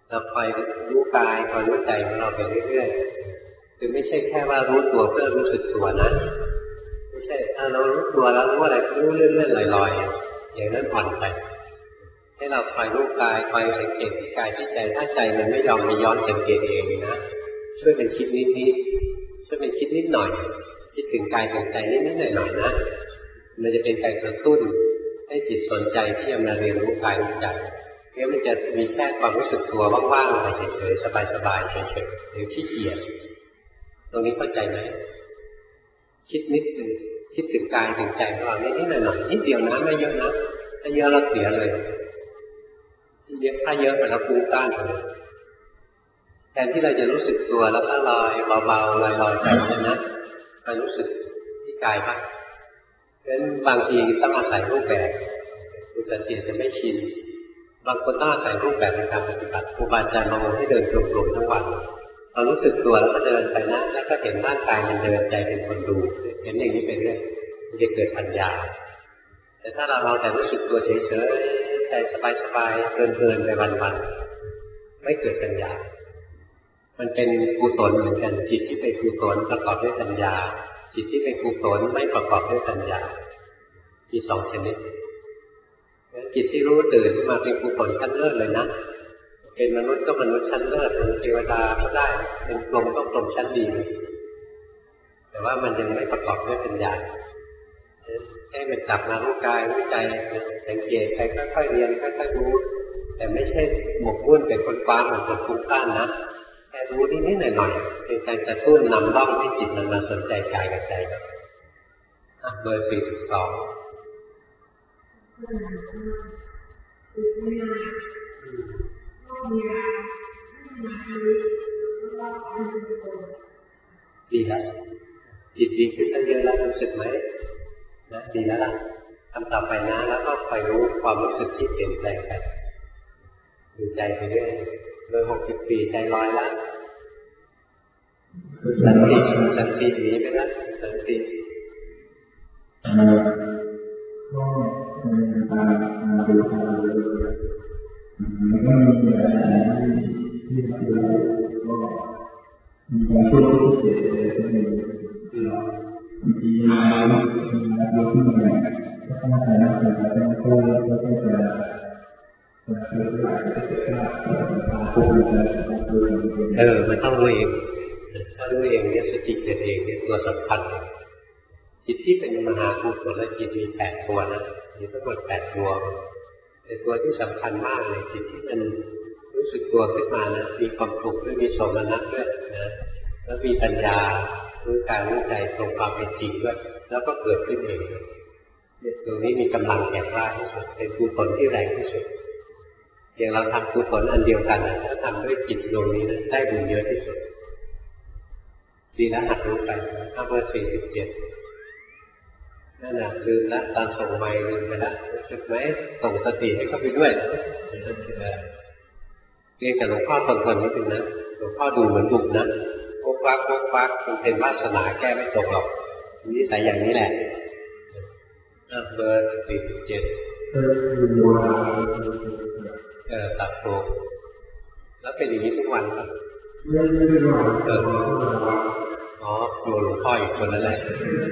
เราคอยรู้กายคอยรู้ใจของเราไปเรื่อยๆคือไม่ใช่แค่ว่ารู้ตัวเพื่อรู้สึกตัวนะไม่ใช่ถ้าเรารู้ตัวแล้วรู้อะไรก็รู้เลื่อนๆลอยๆอย่างนั้นอ่อนไปให้เราคอยรู้กายคอยสังเกตที่กายที่ใจถ้าใจมันไม่ยอมไปย้อนสังเกตเองนะช่วยเป็นคิดนิดๆช่วยเป็นคิดนิดหน่อยคิดถึงกายถึงใจนิดๆหน่อยๆนะมันจะเป็นการกระตุ้นให้จิตสนใจที่จะมาเรียนรู้กายรู้ใจงั้นมันจะมีแค่ความรู้สึกตัวว่างๆอะไรเฉยๆสบายๆเฉยๆหรือขี้เกียจตรงนี้เข้าใจไหมคิดนิดนึงคิดถึงกายถึงใจของเรานิดๆหน่อยๆนิดเดียวนะไม่เยอะนะถ้าเยอะเราเสียเลยเยอะถ้าเยอะไปแล้วฟุ้งซ่านไปเลยแทนที่เราจะรู้สึกตัวแล้วก็ลอยเบาๆลอยๆไปเนี่ยนะไปรู้สึกที่กายบ้างเพราะฉะนั้นบางทีต้องอาศัยรูปแบบคุณสังเกตจะไม่ชินบางคนต้องอาศัยรูปแบบในการปฏิบัติครูบาอาจารย์บางองค์ให้เดินจงกรมทั้งวันเรารู้สึกตัวแล้วก็เดินไปนะแล้วก็เห็นร่างกายมันเดินใจเป็นคนดูเห็นอย่างนี้ไปเรื่อยมันจะเกิดปัญญาแต่ถ้าเราเราแต่รู้สึกตัวเฉยๆใจสบายๆเพลินๆไปวันๆไม่เกิดปัญญามันเป็นกุศลเหมือนกันจิตที่เป็นกุศลประกอบด้วยปัญญาจิตที่เป็นกุศลไม่ประกอบด้วยปัญญามีสองชนิดจิตที่รู้ตื่นขึ้นมาเป็นกุศลชั้นเลิศเลยนะเป็นมนุษย์ก็มนุษย์ชั้นเลิศเป็นเทวดาก็ได้เป็นพรหมก็พรหมชั้นดีแต่ว่ามันยังไม่ประกอบด้วยปัญญาให้มันจับมารู้กายรู้ใจสังเกตไปค่อยๆเรียนค่อยๆรู้แต่ไม่ใช่หมกมุ่นเป็นคนฟ้าเหมือนคนฟุ้งซ่านนะแค่รู้นิดๆหน่อยๆเป็นการกระตุ้นนำร่องให้จิตมันมาสนใจกายกับใจครับเบอร์สี่สิบสองดีแล้วจิตดีขึ้นตั้งเยอะแล้วรู้สึกไหมนะดีแล้วล่ะทำต่อไปนะแล้วก็คอยรู้ความรู้สึกที่เปลี่ยนแปลงไปดูใจไปเรื่อยโดยหกสิบปีใจลอยแล้วสันติสันติหนีไปแล้วสันติก็ตาตาดูตาดูมันก็มีอะไรที่เราดูก็มีความช่วยพิเศษเลยที่เราบางทีเราเราดูที่ไหนก็ต้องใช้น้ำตาต้องช่วยแล้วก็จะจะช่วยหลายจะเกิดขึ้นตาพูดจะพูดเออมันต้องรู้เองถ้ารู้เองเนี่ยสติเกิดเองเนี่ยตัวสำคัญจิตที่เป็นมหาภูมิและจิตมีแปดตัวนะมีทั้งหมดแปดตัวแต่ตัวที่สำคัญมากเลยจิตที่มันรู้สึกตัวขึ้นมานะมีความสุขด้วยมีโสมนัสด้วยนะแล้วมีปัญญารู้กายรู้ใจตรงความเป็นจริงด้วยแล้วก็เกิดขึ้นเองเนี่ยตรงนี้มีกำลังแก่กล้าที่สุดเป็นกุศลที่แรงที่สุดอย่างเราทำกุศลอันเดียวกันนะถ้าทำด้วยจิตดวงนี้นะได้บุญเยอะที่สุดดีนะหัดรู้ไปข้าเบอร์สี่สิบเจ็ดนั่นน่ะลืมละตอนส่งไมล์ลืมไปละรู้สึกไหมส่งสติให้เข้าไปด้วยเรียนกับหลวงพ่อทนๆนิดนึงนะหลวงพ่อดูเหมือนดุนะโอ๊กฟักโอ๊กฟักมันเป็นวาสนาแก้ไม่ตกหรอกนี่แต่อย่างนี้แหละเบอร์สี่สิบเจ็ดเออตัดโตแล้วเป็นอย่างนี้ทุกวันครับเอออ๋อกลัวหลวงพ่ออีกคนนั่นแหละ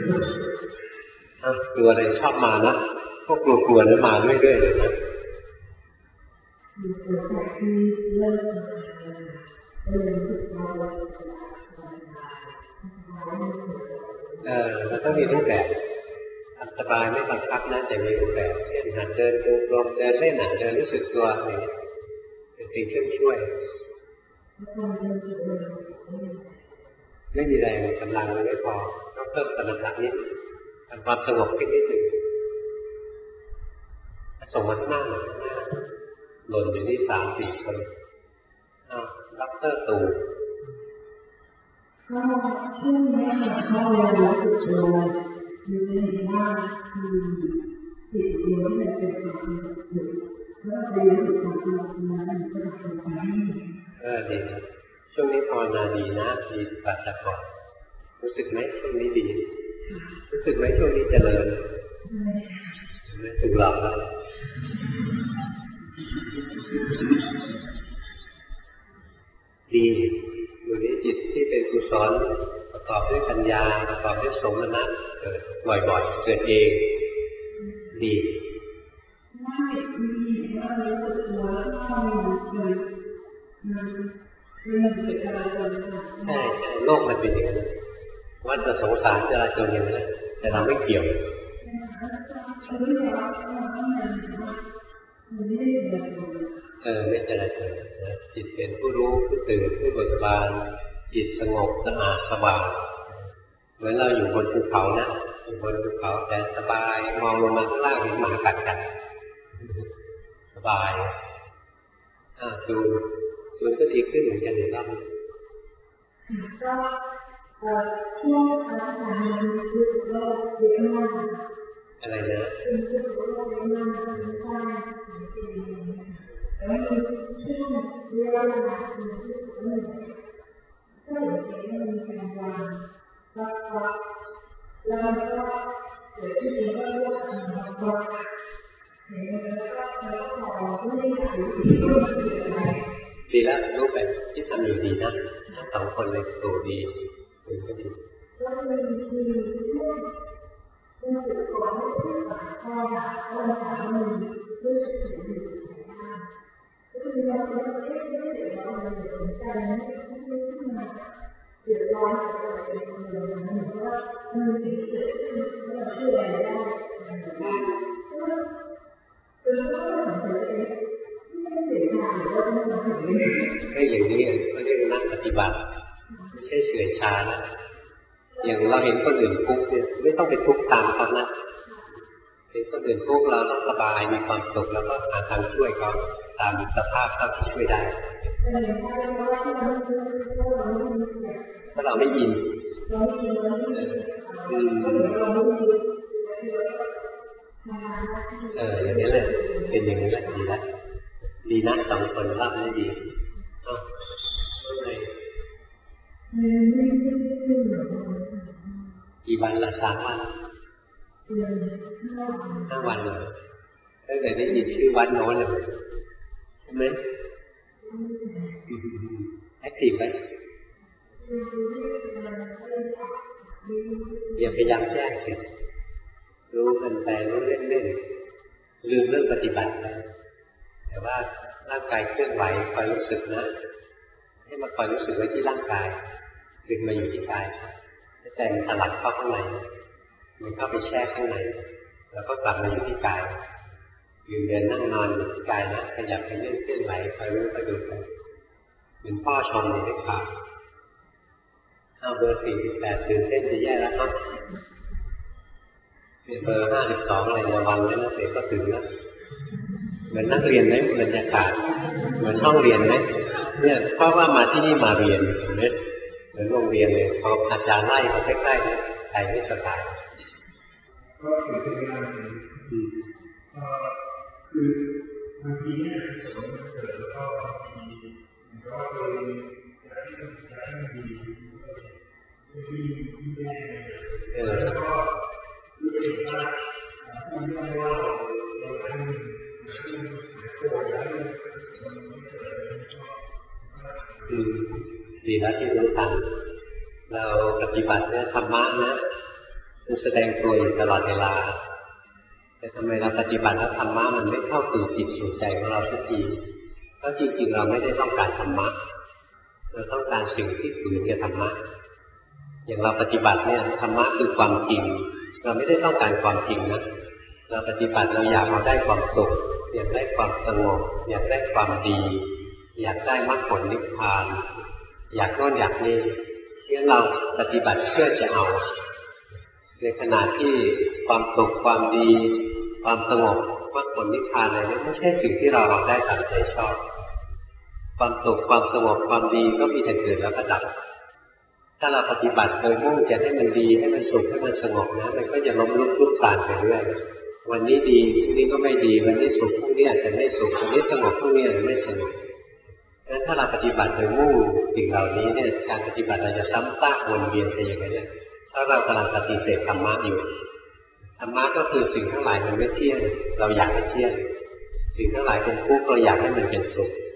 กลัวอะไรชอบมานะพวกกลัวๆนั้นมาเรื่อยๆเลยนะเออมันต้องมีรูปแบบทำสบายไม่บังคับนะแต่มีรูปแบบเช่นหัดเดินดูลมเดินเล่นหัดเดินรู้สึกตัวอะไรอย่างเงี้ยเป็นสิ่งที่ช่วยไม่มีแรงกำลังไม่พอต้องเพิ่มสมรรถนะนิดทำความสงบขึ้นนิดหนึ่งส่งมาหน้าหน่อยหน้าหล่นอยู่ที่สามสี่คนอ้าวด็อกเตอร์ตู่ก็ช่วงนี้เขาเรียนรู้สึกตัวมีเห็นว่าคือจิตเดียวที่เป็นจิตเดียวแล้วไปรู้สึกตัวนั้นก็จะเป็นไปเออดีช่วงนี้ภาวนาดีนะดีกว่าแต่ก่อนรู้สึกไหมช่วงนี้ดีรู้สึกไหมช่วงนี้เจริญไม่ถึงหรอกนะดีอยู่นี้จิตที่เป็นกุศลประกอบด้วยปัญญาประกอบด้วยสมณะเกิดบ่อยๆเกิดเองดีใช่ใช่โลกมันเป็นอย่างนั้นวัฏสงสารจราจรอย่างนั้นแต่เราไม่เกี่ยวเออไม่จราจรจิตเป็นผู้รู้ผู้ตื่นผู้เบิกบานจิตสงบสะอาดสบายเหมือนเราอยู่บนภูเขานะอยู่บนภูเขาแต่สบายมองลงมาข้างล่างเห็นหมากัดกันสบายอ่าดูดูก็ดีขึ้นเหมือนกันเลยบ้างก็ช่วงอาจารย์รู้สึกว่าเยอะมากอะไรนะรู้สึกว่าเยอะมากไม่ใช่แล้วมีช่วงเวลาที่รู้สึกว่าก็อย่างเช่นมีการวางรักรักแล้วก็เกิดขึ้นก็เรื่องของรักเห็นแล้วก็แล้วก็พอไม่ได้รู้สึกว่าเป็นอะไรดีแล้วรู้แบบที่ทำอยู่ดีนะสองคนเลยโตดีเป็นก็ดีแล้วมีมีช่วงรู้สึกก่อนไม่รู้สึกก่อนก็ถามว่ามีรู้สึกถึงอยู่ก็คือเราไม่ได้ไม่ได้เดือดร้อนอะไรสนใจไม่ไม่ขึ้นมาเดือดร้อนอะไรเป็นคนเดียวนะเหมือนว่ามันมีเกิดขึ้นแล้วเราช่วยอะไรได้ก็คือก็เหมือนเดิมไม่เสียใจหรือว่าไม่ทำอะไรก็อย่างนี้เขาเรียกนักปฏิบัติไม่ใช่เฉื่อยชานะอย่างเราเห็นคนอื่นทุกข์เนี่ยไม่ต้องไปทุกข์ตามเขานะเห็นคนอื่นทุกข์เราต้องสบายมีความสุขแล้วก็หาทางช่วยเขาตามสภาพเท่าที่ช่วยได้ถ้าเราไม่ยินอืมเอออย่างนี้เลยเป็นอย่างนี้แหละดีแล้วดีนะสองคนรับได้ดีอ้าวอะไรกี่วันละสามวันห้าวันเลยตั้งแต่ได้ยินชื่อวัดโน้นเลยใช่ไหมแอคทีฟไหมอย่าพยายามแจ้งสิรู้กันไปรู้เล่นๆลืมเรื่องปฏิบัติไปแต่ว่าร่างกายเคลื่อนไหวคอยรู้สึกนะให้มาคอยรู้สึกไว้ที่ร่างกายดึงมาอยู่ที่กายใจมันถลักเข้าข้างในมันเข้าไปแช่ข้างในแล้วก็กลับมาอยู่ที่กายยืนเดินนั่งนอนอยู่ที่กายนะขยับไปเรื่อยเคลื่อนไหวคอยรู้คอยดูไปเหมือนพ่อชมในเด็กขาเอาเบอร์สี่สิบแปดตื่นเต้นจะแย่แล้วครับเบอร์ห้าสิบสองอะไรระวังไว้นะเด็กก็ถึงแล้วเหมือนนักเรียนไหมบรรยากาศเหมือนห้องเรียนไหมเนี่ยเพราะว่ามาที่นี่มาเรียนเห็นไหมเหมือนโรงเรียนเลยพออาจารย์ไล่มาใกล้ๆใจไม่สบายก็คือเป็นงานดีคือบางทีเนี่ยสมมติเกิดแล้วก็บางทีมันก็เลยอยากให้มันอยากให้มันดีที่ที่ได้แล้วก็รู้สึกว่าที่ไม่ว่าเราทำอืมดีแล้วที่รู้ทันเราปฏิบัติเนี่ยธรรมะนะมันแสดงตัวอยู่ตลอดเวลาแต่ทำไมเราปฏิบัติแล้วธรรมะมันไม่เข้าสู่จิตสู่ใจของเราสักทีเพราะจริงๆเราไม่ได้ต้องการธรรมะเราต้องการสิ่งที่ฝืนกับธรรมะอย่างเราปฏิบัติเนี่ยธรรมะคือความจริงเราไม่ได้ต้องการความจริงนะเราปฏิบัติเราอยากเอาได้ความสุขอยากได้ความสงบอยากได้ความดีอยากได้มรรคผลนิพพานอยากโน่นอยากนี่ที่เราปฏิบัติเพื่อจะเอาในขณะที่ความสุขความดีความสงบมรรคผลนิพพานอะไรนี้ไม่ใช่สิ่งที่เราเอาได้ตามใจชอบความสุขความสงบความดีก็มีแต่เกิดแล้วก็ดับถ้าเราปฏิบัติโดยมุ่งจะให้มันดีให้มันสุขให้มันสงบนะมันก็จะล้มลุกคลุกคลานไปเรื่อยวันนี้ดีพรุ่งนี้ก็ไม่ดีวันนี้สุขพรุ่งนี้อาจจะไม่สุขวันนี้สงบพรุ่งนี้อาจจะไม่สงบงั้นถ้าเราปฏิบัติโดยมุ่งสิ่งเหล่านี้เนี่ยการปฏิบัติเราจะซ้ำซากวนเวียนไปอย่างนี้เนี่ยถ้าเรากำลังปฏิเสธธรรมะอยู่ธรรมะก็คือสิ่งทั้งหลายมันไม่เที่ยงเราอยากให้เที่ยงสิ่งทั้งหลายเป็นทุกข์เราอยากให้มันเป็นสุข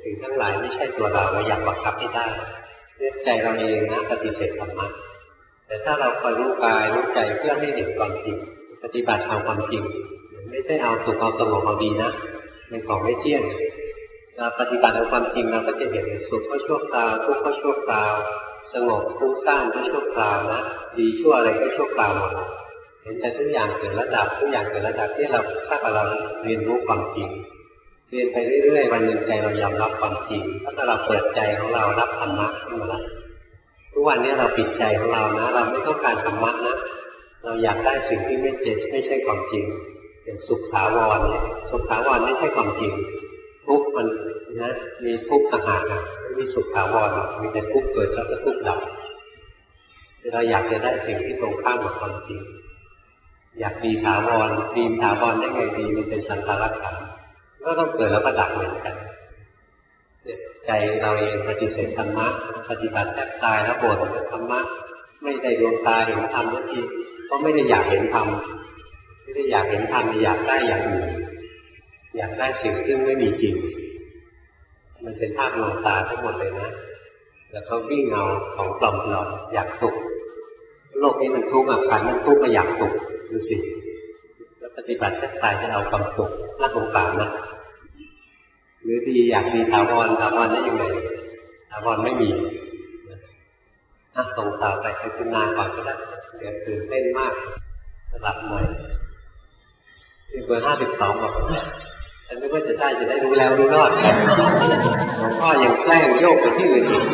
สิ่งทั้งหลายไม่ใช่ตัวเราเราอยากบังคับให้ได้ใจเราเองนะปฏิเสธธรรมะแต่ถ้าเราคอยรู้กายรู้ใจเพื่อให้เห็นความจริงปฏิบัติเอาความจริงไม่ใช่เอาสุขเอาสงบเอาดีนะเป็นของไม่เที่ยงเราปฏิบัติเอาความจริงเราก็จะเห็นสุขก็ชั่วคราวทุกข์ก็ชั่วคราวสงบฟุ้งซ่านก็ชั่วคราวนะดีชั่วอะไรก็ชั่วคราวหมดเห็นแต่ทุกอย่างเกิดระดับทุกอย่างเกิดระดับที่เราถ้าเราเรียนรู้ความจริงเรียนไปเรื่อยๆวันหนึ่งใจเรายอมรับความจริงถ้าเราเปิดใจของเรารับธรรมะขึ้นมาแล้วทุกวันนี้เราปิดใจของเรานะเราไม่ต้องการธรรมะนะเราอยากได้สิ่งที่ไม่เจ็บไม่ใช่ความจริงเป็นสุขถาวรเนี่ยสุขถาวรไม่ใช่ความจริงทุกข์มันนะมีทุกข์ต่างหากไม่มีสุขถาวรมีแต่ทุกข์เกิดแล้วก็ทุกข์ดับเราอยากจะได้สิ่งที่ตรงข้ามกับความจริงอยากดีถาวรดีถาวรได้ไงดีมันเป็นสังขารขันธ์ก็ต้องเกิดแล้วก็ดับเหมือนกันใจเราเองปฏิเสธธรรมะปฏิบัติแทบตายแล้วบ่นธรรมะไม่ได้ดวงตาเห็นธรรมสักทีก็ไม่ได้อยากเห็นธรรมไม่ได้อยากเห็นธรรมอยากได้อย่างอื่นอยากได้สิ่งซึ่งไม่มีจริงมันเป็นภาพลวงตาทั้งหมดเลยนะแล้วก็วิ่งเอาของปลอมๆอยากสุขโลกนี้มันทุกข์อ่ะขันมันทุกข์ก็อยากสุขดูสิแล้วปฏิบัติแทบตายจะเอาความสุขน่าสงสารนะหรือดีอยากมีถาวรถาวรได้ยังไงถาวรไม่มีถ้าส่งต่อไปไปคุณนาก่อนก็ได้เดี๋ยวตื่นเต้นมากสลับหน่อยที่เบอร์ห้าสิบสองบอกฉันไม่ว่าจะได้จะได้รู้แล้วรู้รอดหลวงพ่อยังแกล้งโยกไปที่อื่นอีก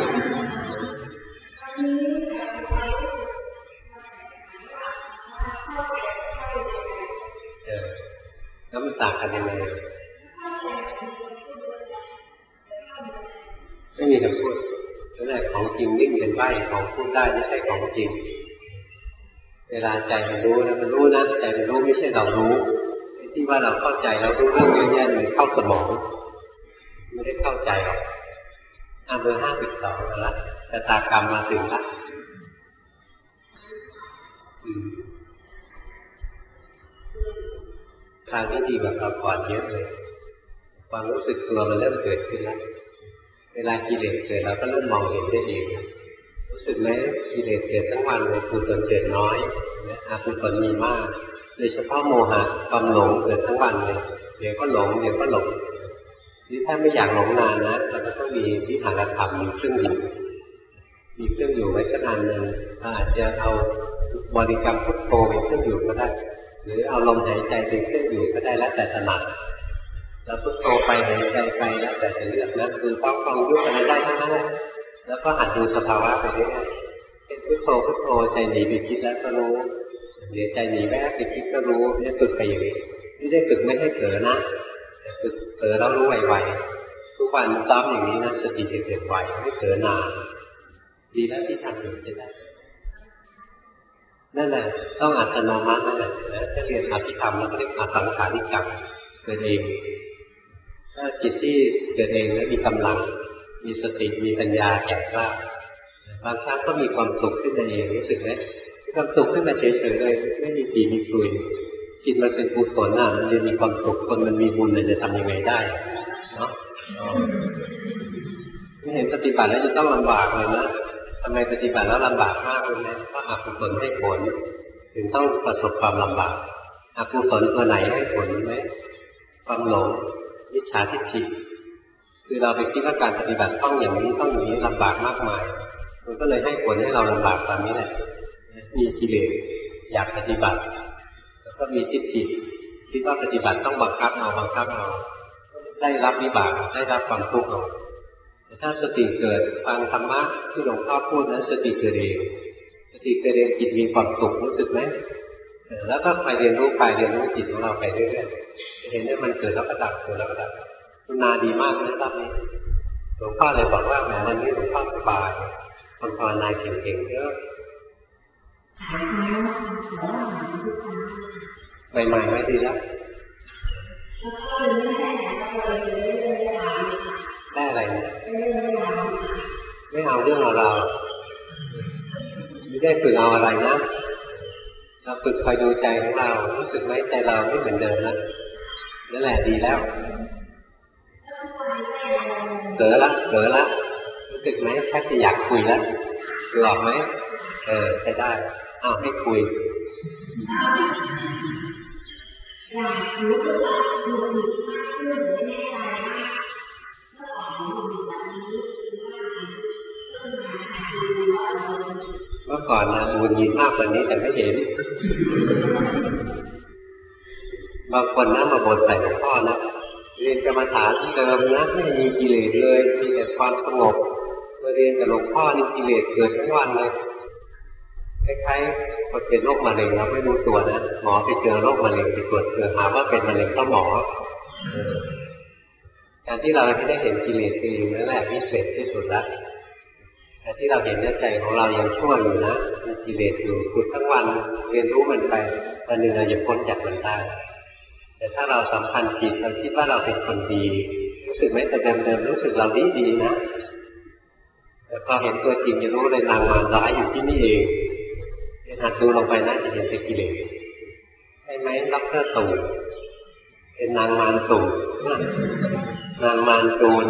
เออแล้วมันต่างกันยังไงไม่มีคำพูดนั่นแหละของจริงนิ่งเป็นใบของพูดได้ไม่ใช่ของจริงเวลาใจมันรู้นะมันรู้นะใจมันรู้ไม่ใช่เรารู้ที่ว่าเราเข้าใจเรารู้เรื่องเยอะแยะมันเข้าสมองไม่ได้เข้าใจหรอกอ่ะเบอร์ห้าสิบสองแล้วชะตากรรมมาถึงละทางนี้ดีกว่าเราก่อนเยอะเลยความรู้สึกตัวมันเริ่มเกิดขึ้นแล้วเวลากิเลสเกิดเราก็เริ่มมองเห็นได้เองรู้สึกไหมกิเลสเกิดทั้งวันเลยกุศลเกิดน้อยอกุศลมีมากโดยเฉพาะโมหะความหลงเกิดทั้งวันเลยเดี๋ยวก็หลงเดี๋ยวก็หลงนี่ถ้าไม่อยากหลงนานนะเราก็ต้องมีวิหารธรรมมีเครื่องอยู่มีเครื่องอยู่ไว้สักอันหนึ่งอาจจะเอาบริกรรมพุทโธเป็นเครื่องอยู่ก็ได้หรือเอาลมหายใจเป็นเครื่องอยู่ก็ได้แล้วแต่ถนัดแล้วพุทโธไปหายใจไปแล้วแต่จะเลือกแล้วคือต้องฟังยุบอะไรได้ทั้งนั้นแหละแล้วก็หัดดูสภาวะไปเรื่อยๆเป็นพุทโธพุทโธใจหนีไปคิดแล้วก็รู้เดี๋ยวใจหนีแวบไปคิดก็รู้เนี่ยฝึกไปอย่างนี้ไม่ได้ฝึกไม่ให้เผลอนะแต่ฝึกเผลอแล้วรู้ไวๆทุกวันซ้อมอย่างนี้นะสติจะเกิดไวไม่เผลอนานดีแล้วที่ทำอยู่จะได้นั่นแหละต้องอัตโนมัตินั่นแหละถ้าเรียนอภิธรรมแล้วก็เรียกอสังขาริกรรมเกิดเองถ้าจิตที่เกิดเองแล้วมีกำลังมีสติมีปัญญาแก่กล้าบางครั้งก็มีความสุขขึ้นมาเองรู้สึกไหมความสุขขึ้นมาเฉยๆเลยไม่มีปีมีคุยจิตมันเป็นกุศลน่ะมันจะมีความสุขคนมันมีบุญมันจะทำยังไงได้เนาะไม่เห็นปฏิบัติแล้วจะต้องลำบากเลยนะทำไมปฏิบัติแล้วลำบากมากเลยนะเพราะอกุศลให้ผลถึงต้องประสบความลำบากอกุศลตัวไหนให้ผลไหมความหลงมิจฉาทิฏฐิคือเราไปคิดว่าการปฏิบัติต้องอย่างนี้ต้องอย่างนี้ลำบากมากมายมันก็เลยให้ผลให้เราลำบากตามนี้แหละมีกิเลสอยากปฏิบัติแล้วก็มีทิฏฐิคิดว่าปฏิบัติต้องบังคับเอาบังคับเอาได้รับวิบากได้รับความทุกข์เอาแต่ถ้าสติเกิดฟังธรรมะที่หลวงพ่อพูดนั้นสติเกิดเองสติเกิดเองจิตมีความสุขรู้สึกไหมแล้วก็ไปเรียนรู้ไปเรียนรู้จิตของเราไปเรื่อยๆเห็นว่ามันเกิดแล้วก็ดับเกิดแล้วก็ดับคุณนาดีมากนะรอบนี้หลวงพ่อเลยบอกว่าแหมวันนี้หลวงพ่อสบายคนภาวนาเก่งๆเยอะใหม่ๆไม่ดีแล้วได้อะไรไม่เอาเรื่องเอาเราไม่ได้ฝึกเอาอะไรนะเราฝึกคอยดูใจของเรารู้สึกไหมใจเราไม่เหมือนเดิมนะนั่นแหละดีแล้วเผลอละเผลอละรู้สึกไหมแค่จะอยากคุยแล้วหลอกไหมเออใช้ได้เอาให้คุยอยากรู้สึกว่าดูดีมากขึ้นไม่แน่ใจว่าเมื่อก่อนดูดีแบบนี้เมื่อก่อนนะบุญยินมากกว่านี้แต่ไม่เห็นบางคนนะมาบ่นใส่หลวงพ่อนะเรียนกรรมฐานที่เดิมนะไม่มีกิเลสเลยมีแต่ความสงบมาเรียนกับหลวงพ่อนี่กิเลสเกิดทุกวันเลยคล้ายๆคนเป็นโรคมะเร็งเราไม่รู้ตัวนะหมอไปเจอโรคมะเร็งไปตรวจเจอหาว่าเป็นมะเร็งเพราะหมอการที่เราไม่ได้เห็นกิเลสตัวเองนั่นแหละพิเศษที่สุดละแต่ที่เราเห็นในใจของเรายังชั่วอยู่นะมีกิเลสอยู่ฝึกทั้งวันเรียนรู้มันไปวันหนึ่งเราจะพ้นจากมันได้แต่ถ้าเราสำคัญจิตเราคิดว่าเราเป็นคนดีรู้สึกไหมแต่เดิมๆรู้สึกเราดีดีนะแต่พอเห็นตัวจริงจะรู้เลยนางมารร้ายอยู่ที่นี่เองหัดดูลงไปนะจะเห็นเป็นกิเลสใช่ไหมดร.ตู่เป็นนางมารตู่นางมารโจร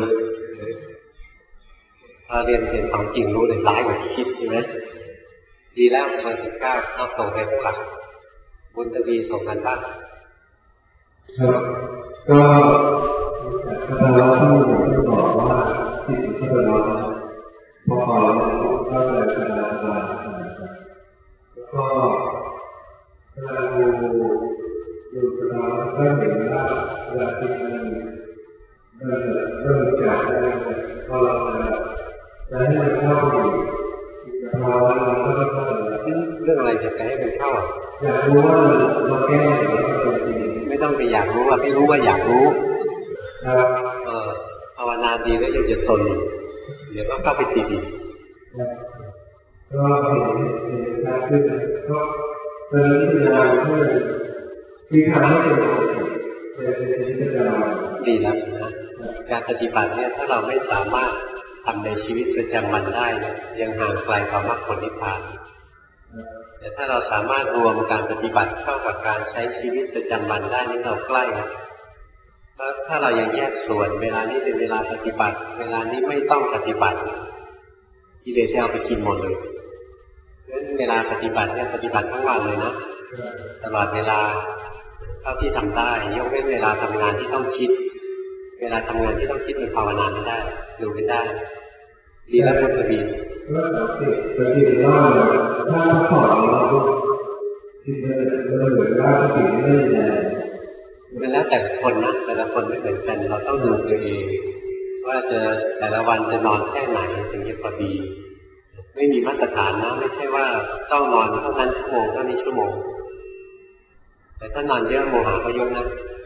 พอเรียนเห็นของจริงรู้เลยร้ายกว่าที่คิดใช่ไหมดีแล้วเบอร์สิบเก้าเอาส่งไปข้างหลังบุญทวีส่งกันบ้างครับก็พระเราที่บอกว่าที่สุดที่เราพอพอก็เลยสบายสบายแล้วก็เราดูดูเราก็เห็นว่าเวลาที่มันเริ่มเริ่มจากพอเราจะให้มันเข้าอยู่เราเราก็ต้องเรื่องอะไรจะให้มันเข้าอยากรู้ว่าเราแก้ไม่ต้องไปอยากรู้ว่าไม่รู้ว่าอยากรู้เออภาวนาดีแล้วยังจะตนเดี๋ยวก็เข้าไปติดอีกก็เห็นเห็นการขึ้นก็เป็นที่เราเพื่อที่ทำให้เป็นเป็นที่เราดีแล้วนะการปฏิบัติเนี่ยถ้าเราไม่สามารถทำในชีวิตประจำวันได้เนี่ยยังห่างไกลความมรรคผลนิพพานแต่ถ้าเราสามารถรวมการปฏิบัติเข้ากับการใช้ชีวิตประจำวันได้นี่เราใกล้เพราะถ้าเรายังแยกส่วนเวลานี้เป็นเวลาปฏิบัติเวลานี้ไม่ต้องปฏิบัติกิเลสจะเอาไปกินหมดเลยเพราะฉะนั้นเวลาปฏิบัติเนี่ยปฏิบัติทั้งวันเลยนะตลอดเวลาเท่าที่ทำได้ยกเว้นเวลาทำงานที่ต้องคิดเวลาทำงานที่ต้องคิดเป็นภาวนาไม่ได้ดูไม่ได้ดีแล้วพุทธบีก็สังเกตสังเกตว่าถ้าสอนเราที่เราเหมือนว่าสิ่งไม่ได้มันแล้วแต่คนนะแต่ละคนไม่เหมือนกันเราต้องดูตัวเองว่าจะแต่ละวันจะนอนแค่ไหนถึงจะพอดีไม่มีมาตรฐานนะไม่ใช่ว่าต้องนอนเท่านั้นชั่วโมงเท่านี้ชั่วโมงแต่ถ้านอนเยอะโมหะก็เยอะนะ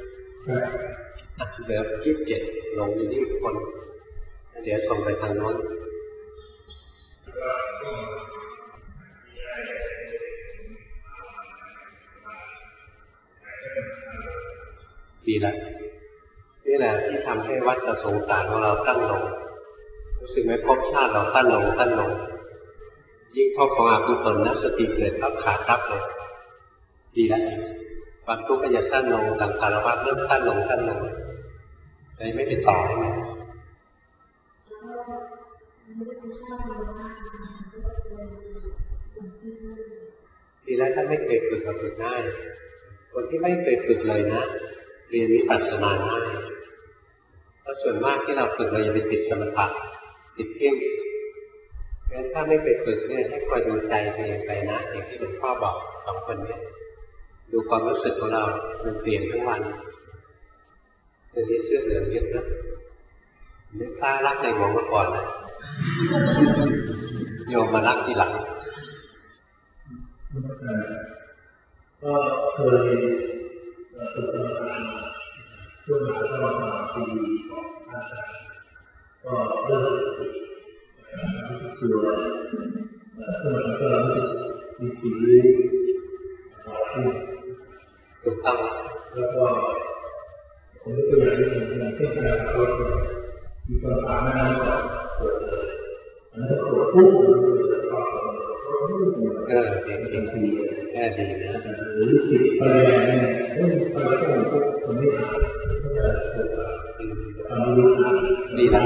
เหลือยี่สิบเจ็ดลงอยู่ที่คนเดี๋ยวส่งไปทางโน้นดีแล้วนี่แหละที่ทำให้วัฏสงสารของเราตั้งลงรู้สึกไหมภพชาติเราตั้งลงตั้งลงยิ่งภพของอกุศลนะสติเกิดรับขาดรับเลยดีแล้วความทุกข์ก็จะตั้งลงสังขารวัฏเริ่มตั้งลงตั้งลงเลยไม่ไปต่อให้มันดีแล้วถ้าไม่เคยฝึกก็ฝึกง่ายคนที่ไม่เคยฝึกเลยนะเรียนวิปัสสนาง่ายเพราะส่วนมากที่เราฝึกเราจะไปติดสมถะติดเพ่งงั้นถ้าไม่เคยฝึกเนี่ยให้คอยดูใจตัวเองไปนะอย่างที่หลวงพ่อบอกสองคนเนี่ยดูความรู้สึกของเรามันเปลี่ยนทั้งวันเดี๋ยวนี้เสื้อเหลืองเยอะนะนึกตารักในหลวงมาก่อนนะโยมมารักทีหลังก็เคยฝึกกรรมฐานช่วงหลังก็มาปีของอาจารย์ก็เริ่มตัวเริ่มก็มีชีวิตถูกต้องแล้วก็ผมก็อยากให้ผมเช่นการโพสมีคนถามมาว่าเกิดเลยอันนั้นก็ปวดปุ๊บเออเองเองทีแค่ดีนะหรือจิตปัญญาเนี่ยเอ้ยปัญญาต้องพบคนนี้ดีแล้ว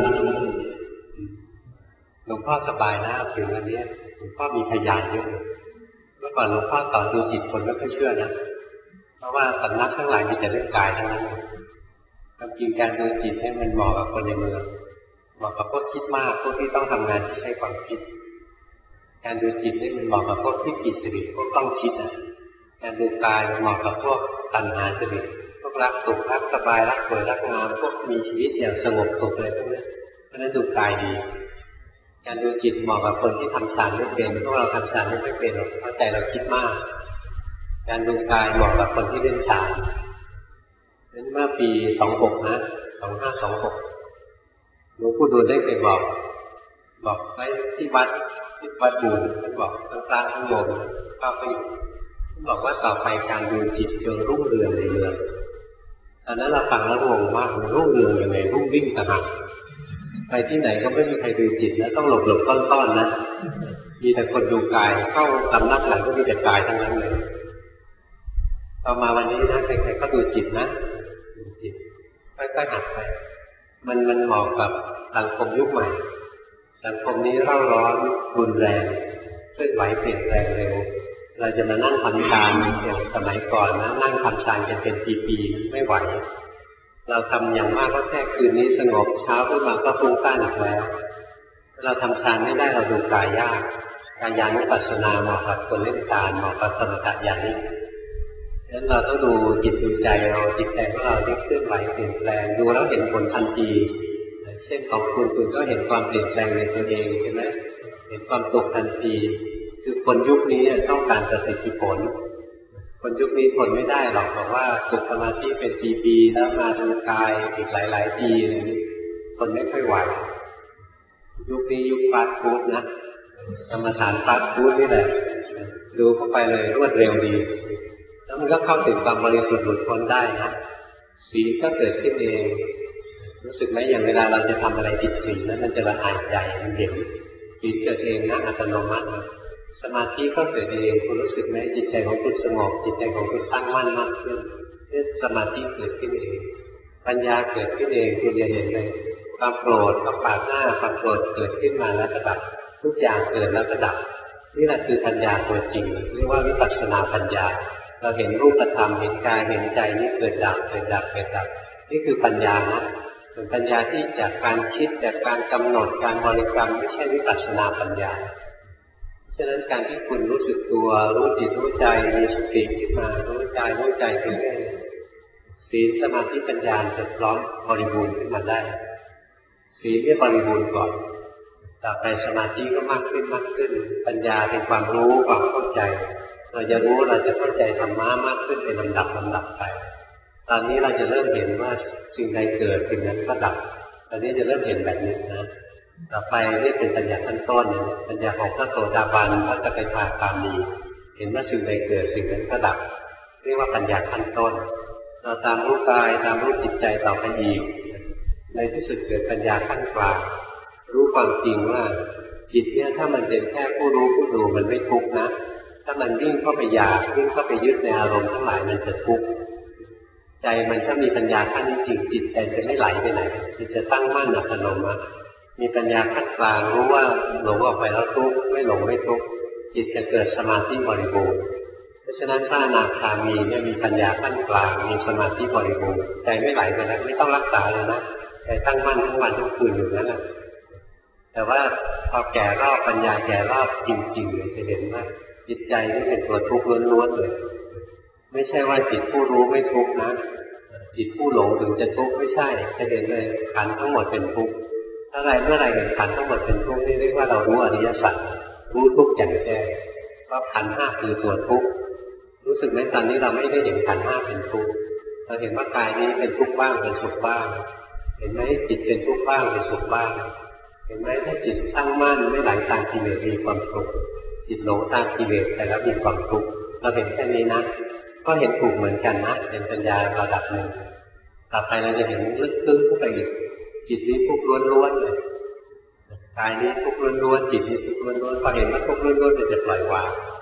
หลวงพ่อสบายนะถึงวันนี้หลวงพ่อมีพยานเยอะเมื่อก่อนหลวงพ่อสอนดูจิตคนไม่ค่อยเชื่อนะเพราะว่าสำนักทั้งหลายมีแต่เรื่องกายทั้งนั้นความจริงการดูจิตให้มันเหมาะกับคนในเมืองเหมาะกับพวกคิดมากพวกที่ต้องทำงานที่ใช้ความคิดการดูจิตให้มันเหมาะกับพวกที่จิตจริตพวกต้องคิดนะการดูกายเหมาะกับพวกตัณหาจริตพวกรักสุขรักสบายรักสวยรักงามพวกมีชีวิตอย่างสงบสุขเลยพวกนี้เพราะนั้นดูกายดีการดูจิตเหมาะกับคนที่ทำฌานไม่เป็นพวกเราทำฌานไม่เป็นหรอกเพราะใจเราคิดมากการดูกายเหมาะกับคนที่เล่นฌานนั้นเมื่อปีสองหกนะสองห้าสองหกหลวงปู่ดูลได้เคยบอกบอกไว้ที่วัดที่วัดบูรท่านบอกทั้งพระทั้งโยมก็ไปท่านบอกว่าต่อไปการดูจิตจะรุ่งเรืองในเมืองตอนนั้นเราฟังแล้วงงมากมันรุ่งเรืองยังไงรุ่งวิ่งต่างหากไปที่ไหนก็ไม่มีใครดูจิตนะต้องหลบหลบต้อนๆนะมีแต่คนดูกายเข้าตำนักไหนก็มีแต่กายทั้งนั้นเลยต่อมาวันนี้นะใครๆก็ดูจิตนะดูจิตค่อยๆหัดไปมันมันเหมาะกับสังคมยุคใหม่สังคมนี้เร่าร้อนรุนแรงเคลื่อนไหวเปลี่ยนแปลงเร็วเราจะมานั่งทำฌานอย่างสมัยก่อนนะนั่งทำฌานกันเป็นปีๆไม่ไหวเราทำอย่างมากก็แค่คืนนี้สงบเช้าขึ้นมาก็ฟุ้งซ่านอีกแล้วเราทำฌานไม่ได้เราดูกายยากกายานุปัสสนาเหมาะกับคนเล่นฌานเหมาะกับสมถะญาณิฉะนั้นเราต้องดูจิตดูใจเราจิตใจของเราที่เคลื่อนไหวเปลี่ยนแปลงดูแล้วเห็นผลทันทีเช่นของคุณคุณก็เห็นความเปลี่ยนแปลงในตัวเองใช่ไหมเห็นความสุขทันทีคือคนยุคนี้ต้องการประสิทธิผลคนยุคนี้ทนไม่ได้หรอกบอกว่าสุขสมาธิเป็นปีๆแล้วมาดูกายอีกหลายๆปีอะไรนี้คนไม่ค่อยไหวยุคนี้ยุคฟาสต์ฟู้ดนะกรรมฐานฟาสต์ฟู้ดนี่แหละดูเข้าไปเลยรวดเร็วดีแล้วมันก็เข้าถึงความบริสุทธิ์หลุดพ้นได้นะศีลก็เกิดขึ้นเองรู้สึกไหมอย่างเวลาเราจะทำอะไรผิดศีลนั้นมันจะละอายใจมันเห็นศีลเกิดเองนะอัตโนมัติสมาธิก็เกิดเองคุณรู้สึกไหมจิตใจของคุณสงบจิตใจของคุณตั้งมั่นมากขึ้นเนี่ยสมาธิเกิดขึ้นเองปัญญาเกิดขึ้นเองคุณจะเห็นเลยความโกรธความปาดหน้าความโกรธเกิดขึ้นมาแล้วก็ดับทุกอย่างเกิดแล้วก็ดับนี่แหละคือปัญญาตัวจริงเรียกว่าวิปัสสนาปัญญาเราเห็นรูปธรรมเห็นกายเห็นใจนี่เกิดดับเกิดดับเกิดดับนี่คือปัญญานะเป็นปัญญาที่จากการคิดจากการกำหนดการบริกรรมไม่ใช่วิปัสสนาปัญญาฉะนั้นการที่คุณรู้สึกตัวรู้จิตรู้ใจมีสติขึ้นมารู้ใจรู้ใจไปเรื่อยศีลสมาธิปัญญาจะพร้อมบริบูรณ์ขึ้นมาได้ศีลเนี่ยบริบูรณ์ก่อนต่อไปสมาธิก็มากขึ้นมากขึ้นปัญญาเป็นความรู้ความเข้าใจเราจะรู้เราจะเข้าใจธรรมะมากขึ้นเป็นลำดับลำดับไปตอนนี้เราจะเริ่มเห็นว่าสิ่งใดเกิดสิ่งนั้นก็ดับตอนนี้จะเริ่มเห็นแบบนี้นะต่อไปนี่เป็นปัญญาขั้นต้นปัญญาของพระโสดาบันพระสกทาคามีเห็นว่าสิ่งใดเกิดสิ่งนั้นก็ดับเรียกว่าปัญญาขั้นต้นเราตามรู้กายตามรู้จิตใจต่อไปอีกในที่สุดเกิดปัญญาขั้นกลางรู้ความจริงว่าจิตเนี่ยถ้ามันเป็นแค่ผู้รู้ผู้ดูมันไม่ทุกข์นะถ้ามันวิ่งเข้าไปอยากวิ่งเข้าไปยึดในอารมณ์ทั้งหลายมันจะทุกข์ใจมันถ้ามีปัญญาขั้นนี้จริงจิตใจจะไม่ไหลไปไหนจิตจะตั้งมั่นอัตโนมัติมีปัญญาขั้นกลางรู้ว่าหลงออกไปแล้วทุกข์ไม่หลงไม่ทุกข์จิตจะเกิดสมาธิบริบูรณ์เพราะฉะนั้นพระอนาคามีเนี่ยมีปัญญาขั้นกลางมีสมาธิบริบูรณ์ใจไม่ไหลไปไหนไม่ต้องรักษาเลยนะใจตั้งมั่นทั้งวันทั้งคืนอยู่นั่นแหละแต่ว่าพอแก่รอบปัญญาแก่รอบจริงๆเลยจะเห็นว่าจิตใจนี่เป็นตัวทุกข์ล้วนๆเลยไม่ใช่ว่าจิตผู้รู้ไม่ทุกข์นะจิตผู้หลงถึงจะทุกข์ไม่ใช่จะเห็นเลยขันธ์ทั้งหมดเป็นทุกข์ถ้าไรเมื่อไรเห็นขันธ์ทั้งหมดเป็นทุกข์นี่เรียกว่าเรารู้อริยสัจรู้ทุกข์แจ่มแจ้งเพราะขันธ์ห้าคือตัวทุกข์รู้สึกไหมตอนนี้เราไม่ได้เห็นขันธ์ห้าเป็นทุกข์เราเห็นว่ากายนี้เป็นทุกข์บ้างเป็นสุขบ้างเห็นไหมจิตเป็นทุกข์บ้างเป็นสุขบ้างเห็นไหมถ้าจิตตั้งมั่นไม่ไหลตามกิเลสมีความสุขจิตหลงตามกิเลสแต่แล้วมีความทุกข์เราเห็นแค่นี้นะก็เห็นถูกเหมือนกันนะเป็นปัญญาระดับหนึ่งต่อไปเราจะเห็นลึกซึ้งเข้าไปอีกจิตนี้ทุกข์ล้วนๆเลยกายนี้ทุกข์ล้วนๆจิตนี้ทุกข์ล้วนๆพอเห็นว่าทุกข์ล้วนๆจะปล่อยวาง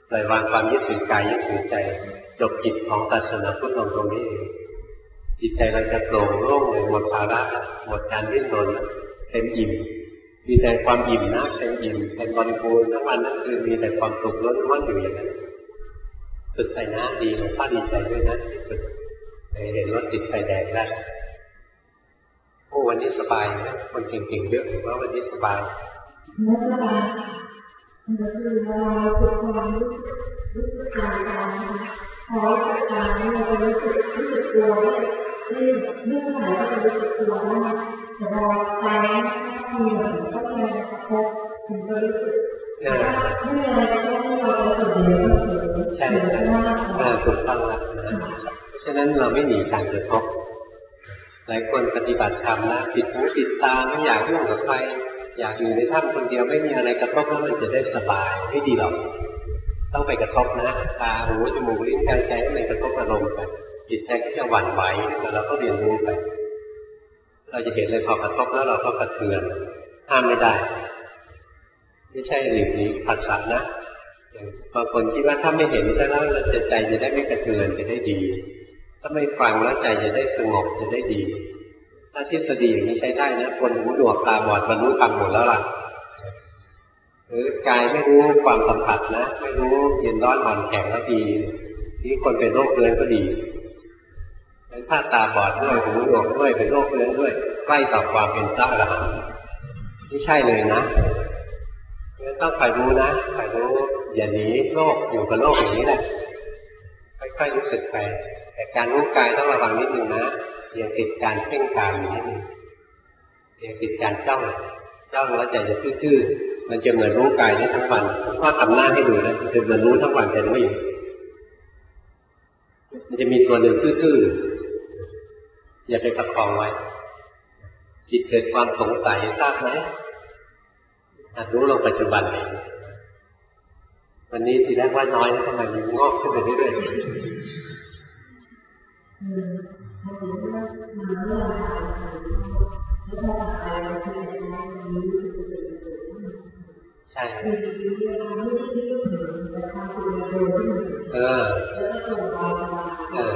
ปล่อยวางความยึดถือกายยึดถือใจจบกิจของศาสนาพุทธตรงนี้เองจิตใจเราจะโปร่งโล่งเลยหมดภาระหมดการดิ้นรนเต็มอิ่มมีแต่ความอิ่มนะเต็มอิ่มเต็มบริบูรณ์ทั้งวันทั้งคืนมีแต่ความสุขล้วนๆอยู่อย่างนั้นฝึกไปนะดีหลวงพ่อดีใจด้วยนะฝึกเห็นรถติดไฟแดงได้โอ้วันนี้สบายนะคนเก่งๆเยอะเพราะวันนี้สบายเมื่อสบายมันคือเราฝึกความรู้สึกรู้สึกกายกายพอรู้สึกกายเราจะรู้สึกรู้สึกตัวไม่ไม่เท่าไหร่เราจะรู้สึกตัวนะแต่พอใจมีเหมือนก็แค่กระทบถึงจะรู้สึกไม่มีอะไรก็ไม่เราจะรู้สึกเยอะใช่ใช่ถูกต้องแล้วเพราะฉะนั้นเราไม่หนีการกระทบหลายคนปฏิบัติธรรมนะปิดหูปิดตาไม่อยากยุ่งกับใครอยากอยู่ในถ้ำคนเดียวไม่มีอะไรกระทบแล้วมันจะได้สบายไม่ดีหรอกต้องไปกระทบนะตาหูจมูกลิ้นกายใจให้มันกระทบอารมณ์ไปจิตใจก็จะหวั่นไหวแต่เราก็เรียนรู้ไปเราจะเห็นเลยพอกระทบแล้วเราก็กระเทือนห้ามไม่ได้ไม่ใช่หลีกหนีผัสสะนะบางคนคิดว่าถ้าไม่เห็นแล้วเราจะใจจะได้ไม่กระเทือนจะได้ดีถ้าไม่ฟังแล้วใจจะได้สงบจะได้ดีถ้าทฤษฎีอย่างนี้ใช้ได้นะคนหูหนวกตาบอดบรรลุธรรมหมดแล้วล่ะหรือกายไม่รู้ความสัมผัสนะไม่รู้เย็นร้อนอ่อนแข็งก็ดีที่คนเป็นโรคเรื้อนก็ดีงั้นถ้าตาบอดด้วยหูหนวกด้วยเป็นโรคเรื้อนด้วยใกล้ต่อความเป็นพระอรหันต์ไม่ใช่เลยนะงั้นต้องคอยรู้นะคอยรู้อย่าหนีโลกอยู่กับโลกอย่างนี้แหละค่อยๆรู้สึกไปแต่การรู้กายต้องระวังนิดนึงนะอย่าติดการเพ่งกายอยู่นิดนึงอย่าติดการจ้องจ้องแล้วใจจะซื่อๆมันจะเหมือนรู้กายได้ทั้งวันก็ทำหน้าให้ดูนะจะเหมือนรู้ทั้งวันแต่ไม่อยู่มันจะมีตัวหนึ่งซื่อๆอย่าไปประคองไว้จิตเกิดความสงสัยทราบไหมอาจรู้ลงปัจจุบันเองวันนี้ทีแรกว่าน้อยแล้วทำไมมันงอกขึ้นไปเรื่อยๆใช่เออเออ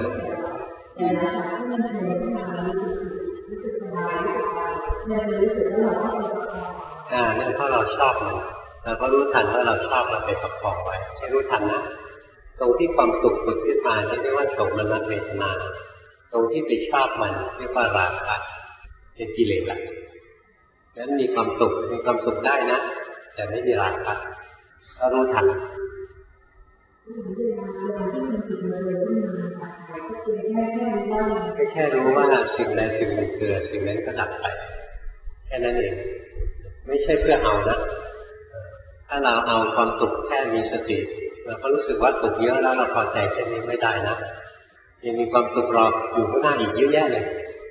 อ่านั่นเพราะเราชอบมันเราก็รู้ทันว่าเราชอบเราไปประกอบไว้ใช่รู้ทันนะตรงที่ความสุขฝึกขึ้นมาเรียกว่าโสมนัสเวทนาตรงที่ไปชอบมันเรียกว่าราคะเป็นกิเลสละงั้นมีความสุขมีความสุขได้นะแต่ไม่มีราคะก็รู้ทันแค่แค่รู้ว่าสิ่งใดสิ่งหนึ่งเกิดสิ่งนั้นก็ดับไปแค่นั้นเองไม่ใช่เพื่อเอานะถ้าเราเอาความสุขแค่มีสติเราก็รู้สึกว่าสุขเยอะแล้วเราพอใจแค่นี้ไม่ได้นะยังมีความสุขรออยู่ข้างหน้าอีกเยอะแยะเลย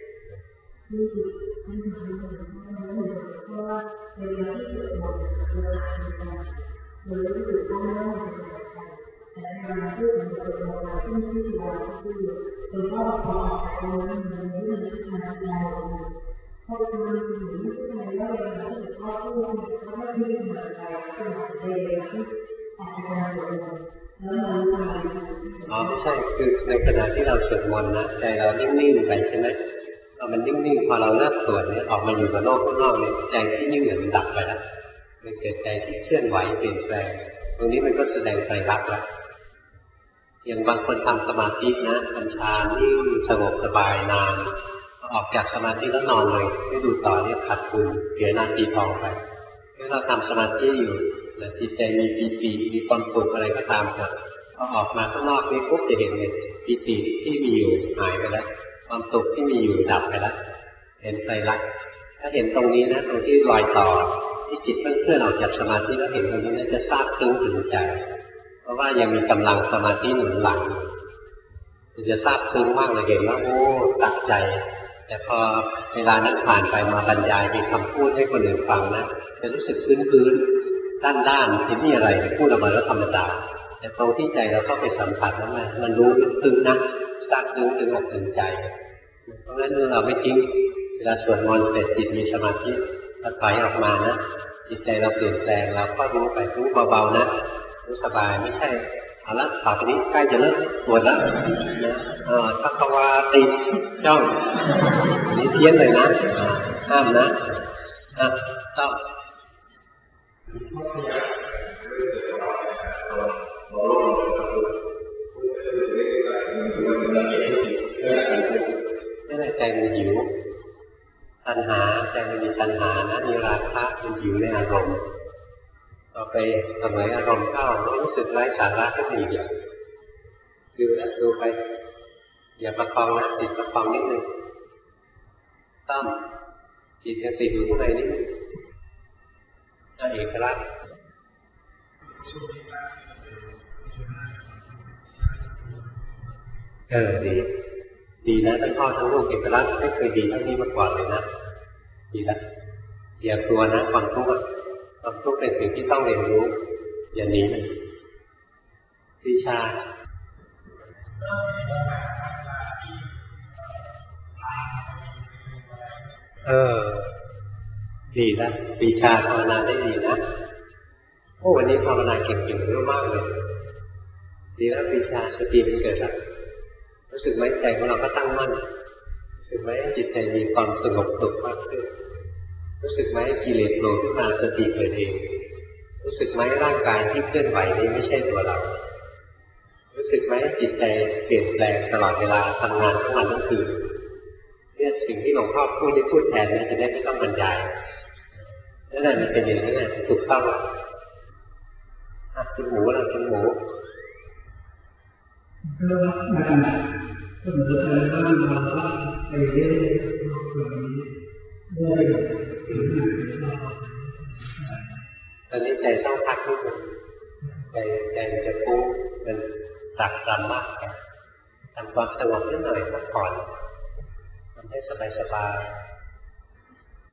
อ๋อไม่ใช่คือในขณะที่เราสวดมนต์นะใจเรานิ่งๆไปใช่ไหมพอมันนิ่งๆพอเราเลิกสวดเนี่ยออกมาอยู่กับโลกข้างนอกเนี่ยใจที่นิ่งเนี่ยมันดับไปแล้วมันเกิดใจที่เคลื่อนไหวเปลี่ยนแปลงตรงนี้มันก็แสดงไตรลักษณ์แล้วอย่างบางคนทำสมาธินะทำฌานนิ่งสงบสบายนานออกจากสมาธิแล้วนอนเลยไม่ดูต่อเนี่ยขาดทุนเสียนาทีทองไปถ้าเราทำสมาธิอยู่แล้วจิตใจมีปีติมีความสุขอะไรก็ตามเถอะพอออกมาข้างนอกนี่ปุ๊บจะเห็นเลยปีติที่มีอยู่หายไปแล้วความสุขที่มีอยู่ดับไปแล้วเห็นไตรลักษณ์ถ้าเห็นตรงนี้นะตรงที่รอยต่อที่จิตเพิ่งเคลื่อนออกจากสมาธิแล้วเห็นตรงนี้น่าจะทราบซึ้งถึงใจเพราะว่ายังมีกำลังสมาธิหนุนหลังมันจะทราบซึ้งมากเลยเห็นว่าโอ้ตักใจแต่พอเวลานั้นผ่านไปมาบรรยายมีคำพูดให้คนอื่นฟังนะจะรู้สึกพื้นๆด้านๆที่นี่อะไรพูดออกมาแล้วธรรมดาแต่ตรงที่ใจเราเข้าไปสัมผัสนั้นมันรู้ซึ้งนะทราบซึ้งถึงอกถึงใจเพราะฉะนั้นเราไม่ทิ้งเวลาสวดมนต์เสร็จจิตมีสมาธิถอยออกมานะจิตใจเราเปลี่ยนแปลงเราก็รู้ไปรู้เบาๆนะสบายไม่ใช่เอาละต่อไปนี้ใกล้จะเลิกปวดแล้วนะเออถ้าภาวาติจ้องนี่เพี้ยนเลยนะห้ามนะอ่ะต้องนี่แหละใจมันหิวตัณหาใจมันมีตัณหานะมีราคะมันหิวในอารมณ์ต่อไปเสมออารมณ์เข้ารู้สึกไร้สาระขึ้นอีกอย่างดูนะดูไปอย่าประคองนะติดประคองนิดนึงตั้มจิตยังติดอยู่ข้างในนิดนึงน่าเอกลักษณ์เออดีดีนะทั้งพ่อทั้งลูกเอกลักษณ์ไม่เคยดีเท่านี้มาก่อนเลยนะดีนะอย่ากลัวนะความทุกข์ความทุกข์เป็นสิ่งที่ต้องเรียนรู้อย่าหนีมันวิชาเออดีนะปีชาภาวนาได้ดีนะโอ้วันนี้ภาวนาเก่งๆเยอะมากเลยดีแล้วปีชาสติมันเกิดแล้วรู้สึกไหมใจของเราก็ตั้งมั่นรู้สึกไหมจิตใจมีความสงบสุขมากขึ้นรู้สึกไหมกิเลสโผล่ขึ้นมาสติเกิดเองรู้สึกไหมร่างกายที่เคลื่อนไหวนี้ไม่ใช่ตัวเรารู้สึกไหมจิตใจเปลี่ยนแปลงตลอดเวลาทำงานทั้งวันทั้งคืนเนี่ยสิ่งที่หลวงพ่อพูดได้พูดแทนนะจะได้ไม่ต้องบรรยายนั่นแหละมันเป็นอย่างนี้แหละถูกต้องอ่ะกินหมูเรากินหมูก็รักกันก็เหมือนกันว่าเราไปเรื่อยๆคนนี้ด้วยตอนนี้ใจต้องพักนิดนึงใจใจมันจะฟุ้งมันตักตามมากทำความสงบนิดหน่อยพักผ่อนทำให้สบายๆ